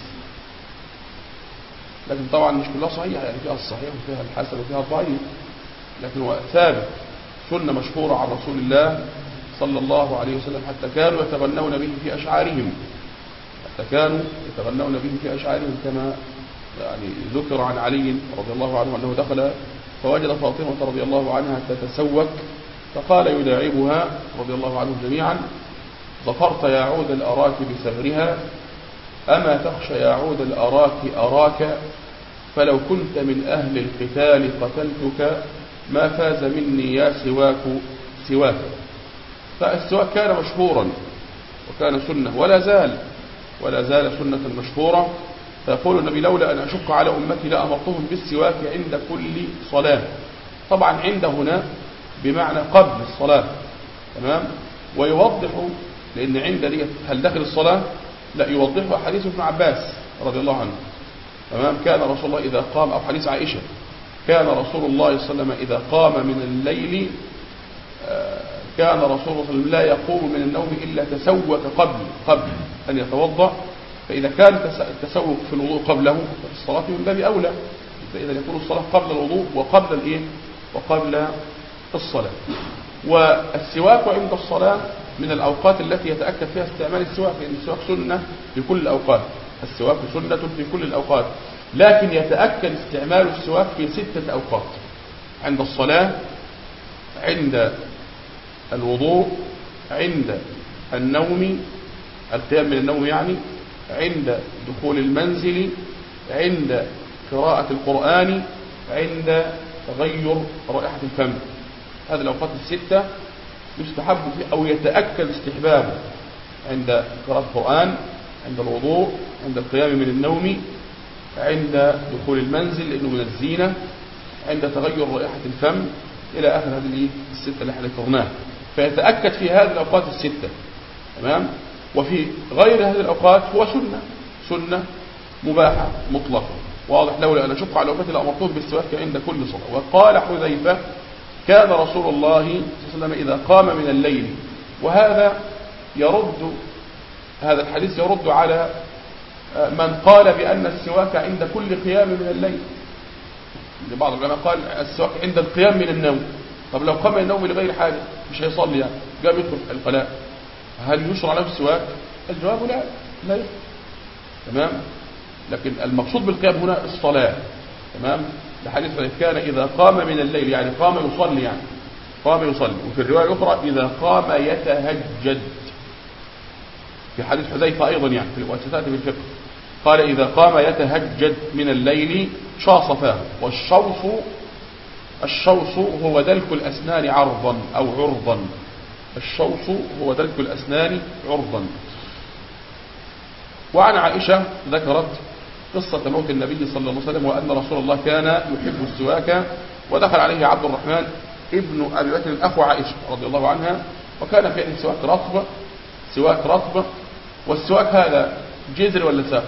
لكن طبعا مش كلها صحيحة، يعني فيها الصحيح وفيها الحسن وفيها الضعيف، لكن هو ثابت سنة مشهورة عن رسول الله صلى الله عليه وسلم حتى كانوا يتغنون به في أشعارهم حتى كانوا يتغنون به في أشعارهم كما يعني ذكر عن علي رضي الله عنه أنه دخل فوجد فاطمة رضي الله عنها تتسوك فقال يداعبها رضي الله عنهم جميعا ظفرت يا عود الأراك بثغرها أما تخشى يا عود الأراك أراك فلو كنت من أهل القتال قتلتك ما فاز مني يا سواك سواك. فالسواك كان مشهورا وكان سنة ولا زال ولا زال سنة مشهورة. فيقول النبي لولا أن أشق على أمتي لأمرتهم بالسواك عند كل صلاة. طبعا عند هنا بمعنى قبل الصلاة. تمام. ويوضح لأن عند دي هل داخل الصلاة؟ لا، يوضحها حديث ابن عباس رضي الله عنه. تمام. كان رسول الله إذا قام، أو حديث عائشة، كان رسول الله صلى الله عليه وسلم إذا قام من الليل كان رسول الله صلى الله عليه وسلم لا يقوم من النوم إلا تسوك قبل قبل أن يتوضأ. فإذا كان التسوك في الوضوء قبله ففي الصلاة من باب أولى، فإذا يكون الصلاة قبل الوضوء وقبل الإيه وقبل الصلاة. والسواك عند الصلاة من الأوقات التي يتأكد فيها استعمال السواك، لأن السواك سنة في كل الأوقات، السواك سنة في كل الأوقات، لكن يتأكد استعمال السواك في ستة أوقات: عند الصلاة، عند الوضوء، عند النوم، القيام من النوم يعني، عند دخول المنزل، عند قراءة القرآن عند تغير رائحة الفم. هذه الأوقات الستة يستحب أو يتأكد استحبابه عند قراءة القرآن، عند الوضوء، عند القيام من النوم، عند دخول المنزل لأنه من الزينة، عند تغير رائحة الفم، إلى آخر هذه الستة اللي احنا ذكرناها. فيتأكد في هذه الأوقات الستة. تمام. وفي غير هذه الأوقات هو سنة سنة مباحة مطلقة. واضح. لولا أن أشق على أمتي لأمرتهم بالسواك عند كل صلاة. وقال حذيفة كان رسول الله صلى الله عليه وسلم إذا قام من الليل. وهذا يرد هذا الحديث يرد على من قال بأن السواك عند كل قيام من الليل. بعض العلماء قال السواك عند القيام من النوم. طب لو قام من النوم لغير حاجة مش هيصلي يعني قام يدخل القلاء، هل يشرع له السواك؟ الجواب لا لا يشرع. تمام. لكن المقصود بالقيام هنا الصلاة. تمام. الحديث كان إذا قام من الليل يعني قام يصلي يعني قام يصلي. وفي الرواية الأخرى إذا قام يتهجد. في حديث حذيفة أيضا يعني في الواسطات في الفقه قال إذا قام يتهجد من الليل شاص فاه. والشوص الشوص هو دلك الأسنان عرضا أو عرضا. الشوص هو دلك الأسنان عرضا. وعن عائشة ذكرت قصة موت النبي صلى الله عليه وسلم وأن رسول الله كان يحب السواك، ودخل عليه عبد الرحمن ابن أبي بكر أخو عائشة رضي الله عنها، وكان في سواك رطب سواك رطب والسواك هذا جذر ولا ساق؟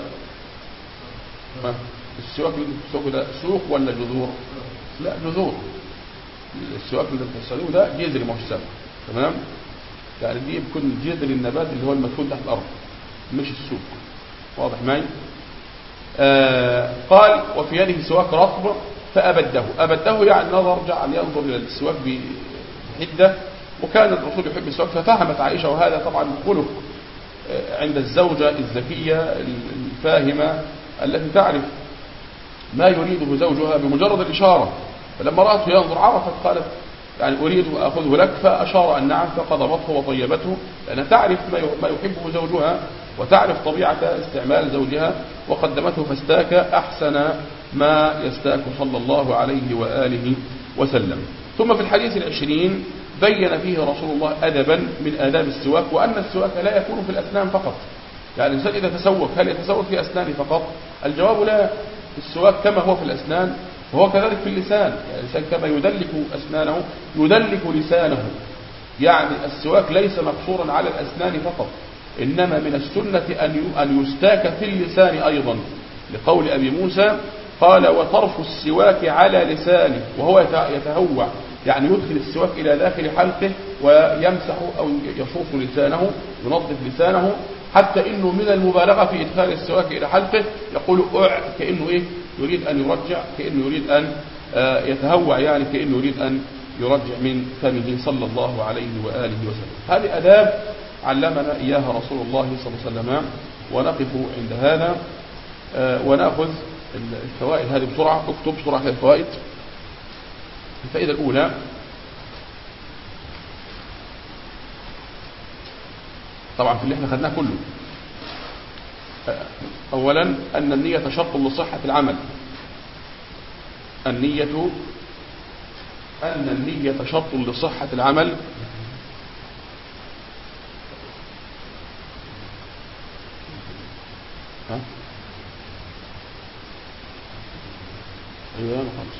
السواك اللي ده سوق ولا جذور؟ لا جذور. السواك اللي بتستخدمه ده جذر مش ساق. تمام. يعني دي بيكون جذر النبات اللي هو المدفون تحت الأرض مش السوق. واضح معي؟ آه قال وفي يده سواك رطب فأبده. أبده يعني نظر جعل ينظر إلى السواك بحدة. وكان الرسول يحب السواك ففهمت عائشة، وهذا طبعا خلق عند الزوجة الذكية الفاهمة التي تعرف ما يريده زوجها بمجرد الإشارة. فلما رأته ينظر عرفت قالت يعني أريد أخذه لك، فأشار أن نعم فقضبته وطيبته، لأنها تعرف ما يحبه زوجها وتعرف طبيعة استعمال زوجها، وقدمته فاستاك أحسن ما يستاك صلى الله عليه وآله وسلم. ثم في الحديث العشرين بين فيه رسول الله أدبا من آداب السواك، وأن السواك لا يكون في الأسنان فقط. يعني الإنسان إذا تسوك هل يتسوك في أسنانه فقط؟ الجواب لا. السواك كما هو في الأسنان وهو كذلك في اللسان. يعني الإنسان كما يدلك أسنانه يدلك لسانه. يعني السواك ليس مقصورا على الأسنان فقط، إنما من السنة أن يستاك في اللسان أيضا، لقول أبي موسى قال وطرف السواك على لسانه، وهو يتهوع يعني يدخل السواك إلى داخل حلقه ويمسح أو يشوف لسانه ينظف لسانه، حتى إنه من المبالغة في إدخال السواك إلى حلقه يقول أع كأنه إيه يريد أن يرجع، كأنه يريد أن يتهوع يعني كأنه يريد أن يرجع من فمه صلى الله عليه وآله وسلم. هذه أداب علمنا إياها رسول الله صلى الله عليه وسلم. ونقف عند هذا ونأخذ الفوائد هذه بسرعة. اكتب بسرعة الفوائد. الفائدة الأولى طبعا في اللي احنا خدناه كله. أولا أن النية شرط لصحة العمل. النية أن النية شرط لصحة العمل. ها؟ أيوة خلاص.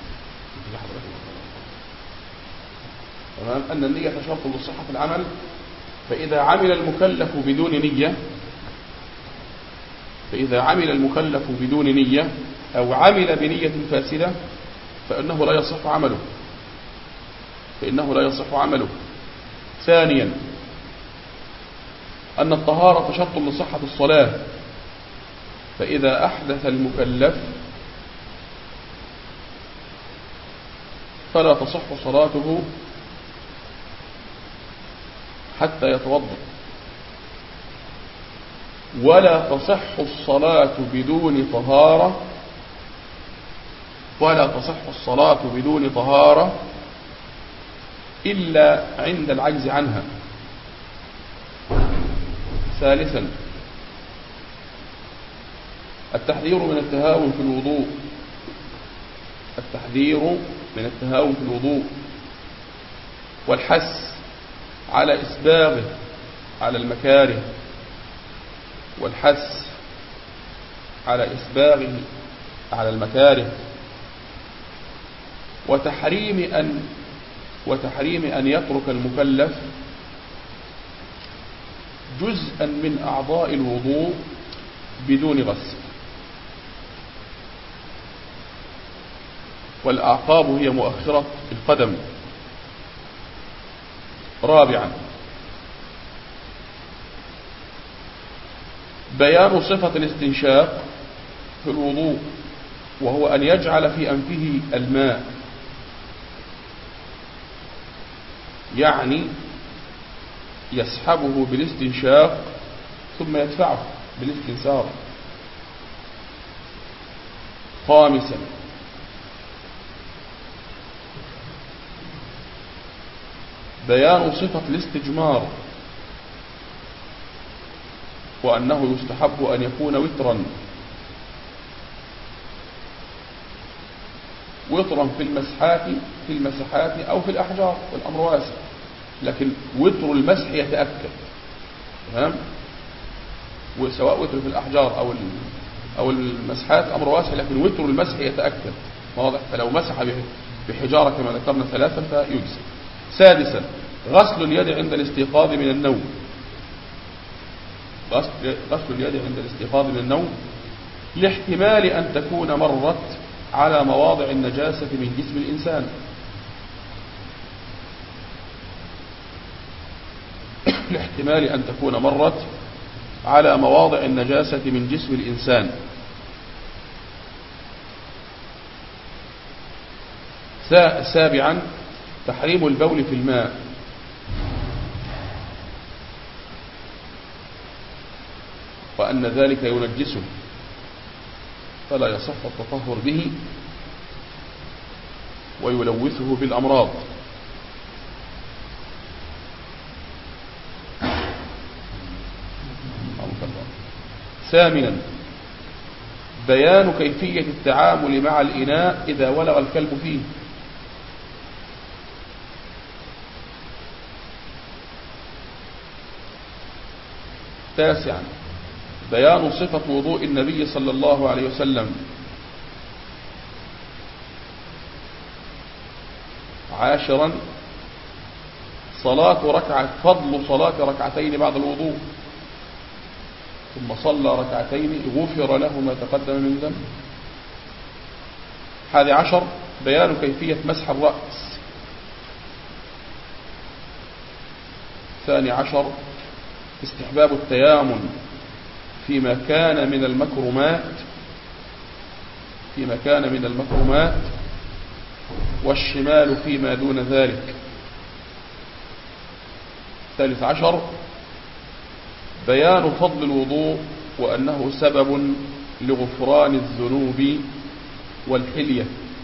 تمام. أن النية شرط لصحة العمل، فإذا عمل المكلف بدون نية فإذا عمل المكلف بدون نية أو عمل بنية فاسدة فإنه لا يصح عمله فإنه لا يصح عمله. ثانيا أن الطهارة شرط لصحة الصلاة، فإذا أحدث المكلف فلا تصح صلاته حتى يتوضأ، ولا تصح الصلاة بدون طهارة ولا تصح الصلاة بدون طهارة إلا عند العجز عنها. ثالثا التحذير من التهاون في الوضوء، التحذير من التهاون في الوضوء، والحث على إسباغه على المكاره، والحث على إسباغه على المكاره، وتحريم أن وتحريم أن يترك المكلف جزءا من أعضاء الوضوء بدون غسل. والأعقاب هي مؤخرة القدم. رابعا بيان صفة الاستنشاق في الوضوء، وهو أن يجعل في أنفه الماء، يعني يسحبه بالاستنشاق ثم يدفعه بالاستنثار. خامسا بيان صفة الاستجمار، وأنه يستحب أن يكون وترا وترا في المسحات في المسحات أو في الأحجار، والأمر واسع، لكن وتر المسح يتأكد، تمام؟ وسواء وتر في الأحجار أو أو المسحات أمر واسع، لكن وتر المسح يتأكد، واضح؟ فلو مسح بحجارة كما ذكرنا ثلاثا فيجزي. سادسا غسل اليد عند الاستيقاظ من النوم. غسل اليد عند الاستيقاظ من النوم لاحتمال أن تكون مرت على مواضع النجاسة من جسم الإنسان. لاحتمال أن تكون مرت على مواضع النجاسة من جسم الإنسان. سابعا تحريم البول في الماء، وأن ذلك ينجسه فلا يصح التطهر به ويلوثه بالأمراض. ثامنا بيان كيفية التعامل مع الإناء إذا ولغ الكلب فيه. تاسعا بيان صفة وضوء النبي صلى الله عليه وسلم. عاشرا صلاة ركعة فضل صلاة ركعتين بعد الوضوء، ثم صلى ركعتين غفر له ما تقدم من ذنب. حادي عشر بيان كيفية مسح الرأس. ثاني عشر استحباب التيامن فيما كان من المكرمات فيما كان من المكرمات والشمال فيما دون ذلك. ثالث عشر بيان فضل الوضوء وأنه سبب لغفران الذنوب والحلية.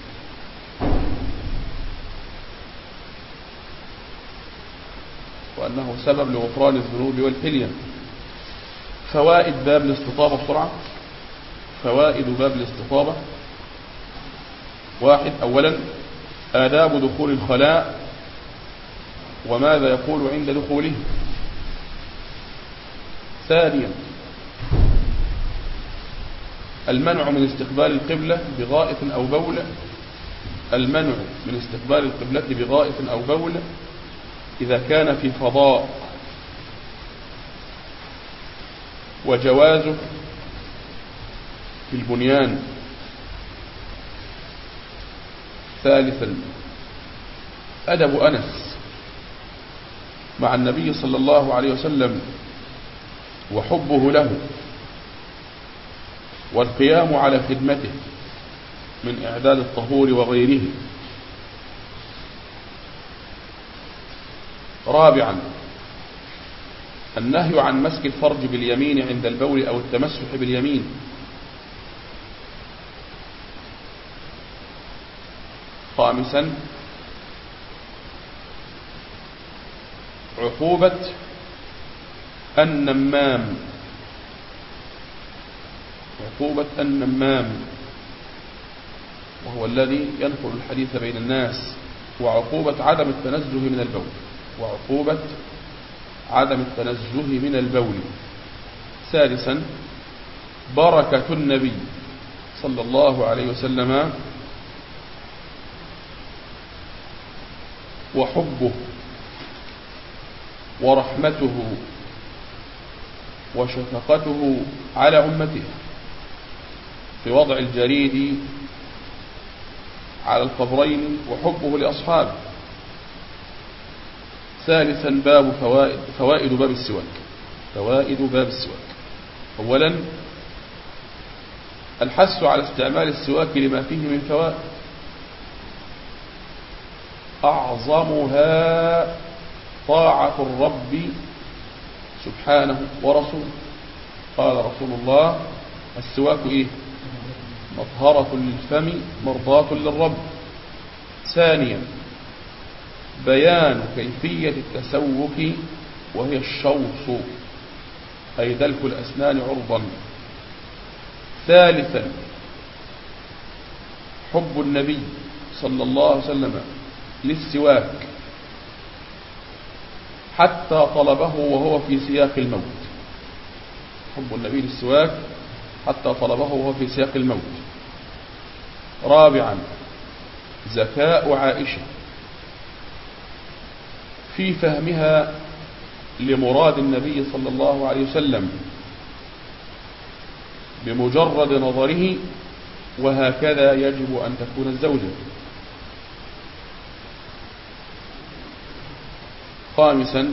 وأنه سبب لغفران الذنوب والحلية. فوائد باب الاستطابة بسرعة. فوائد باب الاستطابة: واحد، أولا آداب دخول الخلاء وماذا يقول عند دخوله. ثانيا المنع من استقبال القبلة بغائط أو بول المنع من استقبال القبلة بغائط أو بول إذا كان في فضاء، وجوازه في البنيان. ثالثا أدب أنس مع النبي صلى الله عليه وسلم وحبه له والقيام على خدمته من إعداد الطهور وغيره. رابعا النهي عن مسك الفرج باليمين عند البول أو التمسح باليمين. خامسا عقوبة النمام عقوبة النمام وهو الذي ينقل الحديث بين الناس، وعقوبة عدم التنزه من البول وعقوبة عدم التنزه من البول. ثالثا بركة النبي صلى الله عليه وسلم وحبه ورحمته وشفقته على أمته في وضع الجريد على القبرين وحبه لأصحابه. ثالثا باب فوائد فوائد باب السواك فوائد باب السواك أولا الحث على استعمال السواك لما فيه من فوائد، أعظمها طاعة الرب سبحانه ورسوله. قال رسول الله السواك إيه؟ مطهرة للفم مرضاة للرب. ثانيا بيان كيفية التسوك وهي الشوص أي دلك الأسنان عرضا. ثالثا حب النبي صلى الله عليه وسلم للسواك حتى طلبه وهو في سياق الموت. حب النبي للسواك حتى طلبه وهو في سياق الموت. رابعا ذكاء عائشة في فهمها لمراد النبي صلى الله عليه وسلم بمجرد نظره، وهكذا يجب أن تكون الزوجة. خامسا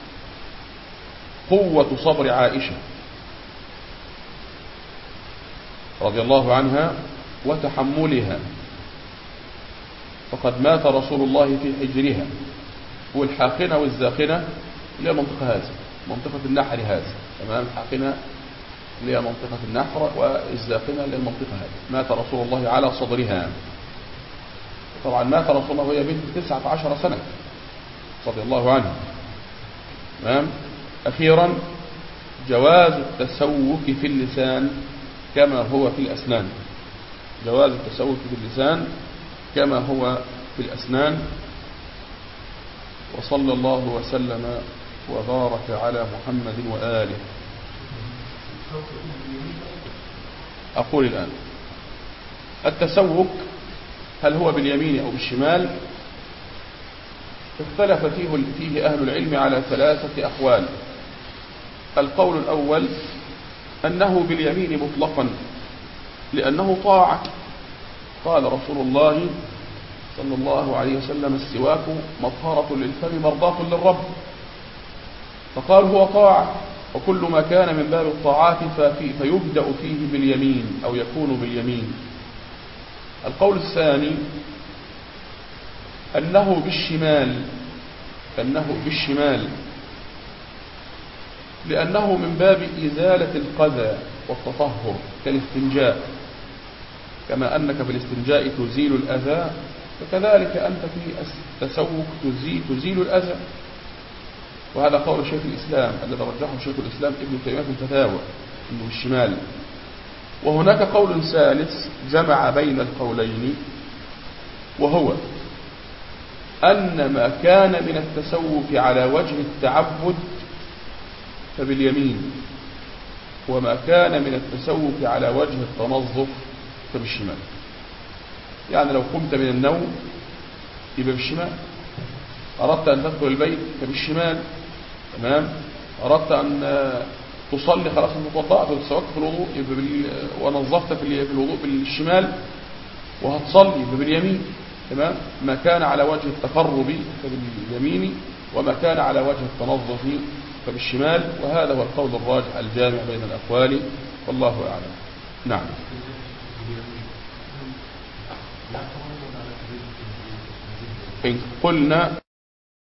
قوة صبر عائشة رضي الله عنها وتحملها، فقد مات رسول الله في حجرها. والحاقنة والزاقنة اللي هي منطقة هذه منطقة النحر هذه تمام. الحاقنة اللي هي منطقة النحر والزاقنة اللي هي المنطقة هذه. مات رسول الله على صدرها. طبعا مات رسول الله وهي بنت تسعة عشر سنة رضي الله عنه تمام. أخيرا جواز التسوك في اللسان كما هو في الأسنان. جواز التسوك في اللسان كما هو في الأسنان. وصلى الله وسلم وبارك على محمد وآله. أقول الآن التسوك هل هو باليمين أو بالشمال؟ اختلف فيه, فيه أهل العلم على ثلاثة أقوال. القول الأول أنه باليمين مطلقا لأنه طاعة. قال رسول الله صلى الله عليه وسلم السواك مطهرة للفم مرضاة للرب، فقال هو طاعة، وكل ما كان من باب الطاعات ففي فيبدأ فيه باليمين أو يكون باليمين. القول الثاني أنه بالشمال أنه بالشمال لأنه من باب إزالة القذى والتطهر كالاستنجاء، كما أنك في الاستنجاء تزيل الأذى فكذلك أنت في التسوك تزيل, تزيل الأذى. وهذا قول شيخ الإسلام الذي رجحه شيخ الإسلام ابن تيمية في الفتاوى أنه بالشمال. وهناك قول ثالث جمع بين القولين، وهو أن ما كان من التسوك على وجه التعبد فباليمين، وما كان من التسوك على وجه التنظف فبالشمال. يعني لو قمت من النوم يبقى بالشمال، أردت أن تدخل البيت فبالشمال تمام، أردت أن تصلي خلاص المتوضأت وتسوقت في الوضوء يبقى بال... ونظفت في الوضوء بالشمال، وهتصلي يبقى باليمين تمام. ما كان على وجه التقرب فباليمين، وما كان على وجه التنظف فبالشمال. وهذا هو القول الراجح الجامع بين الأقوال والله أعلم. نعم. إن قلنا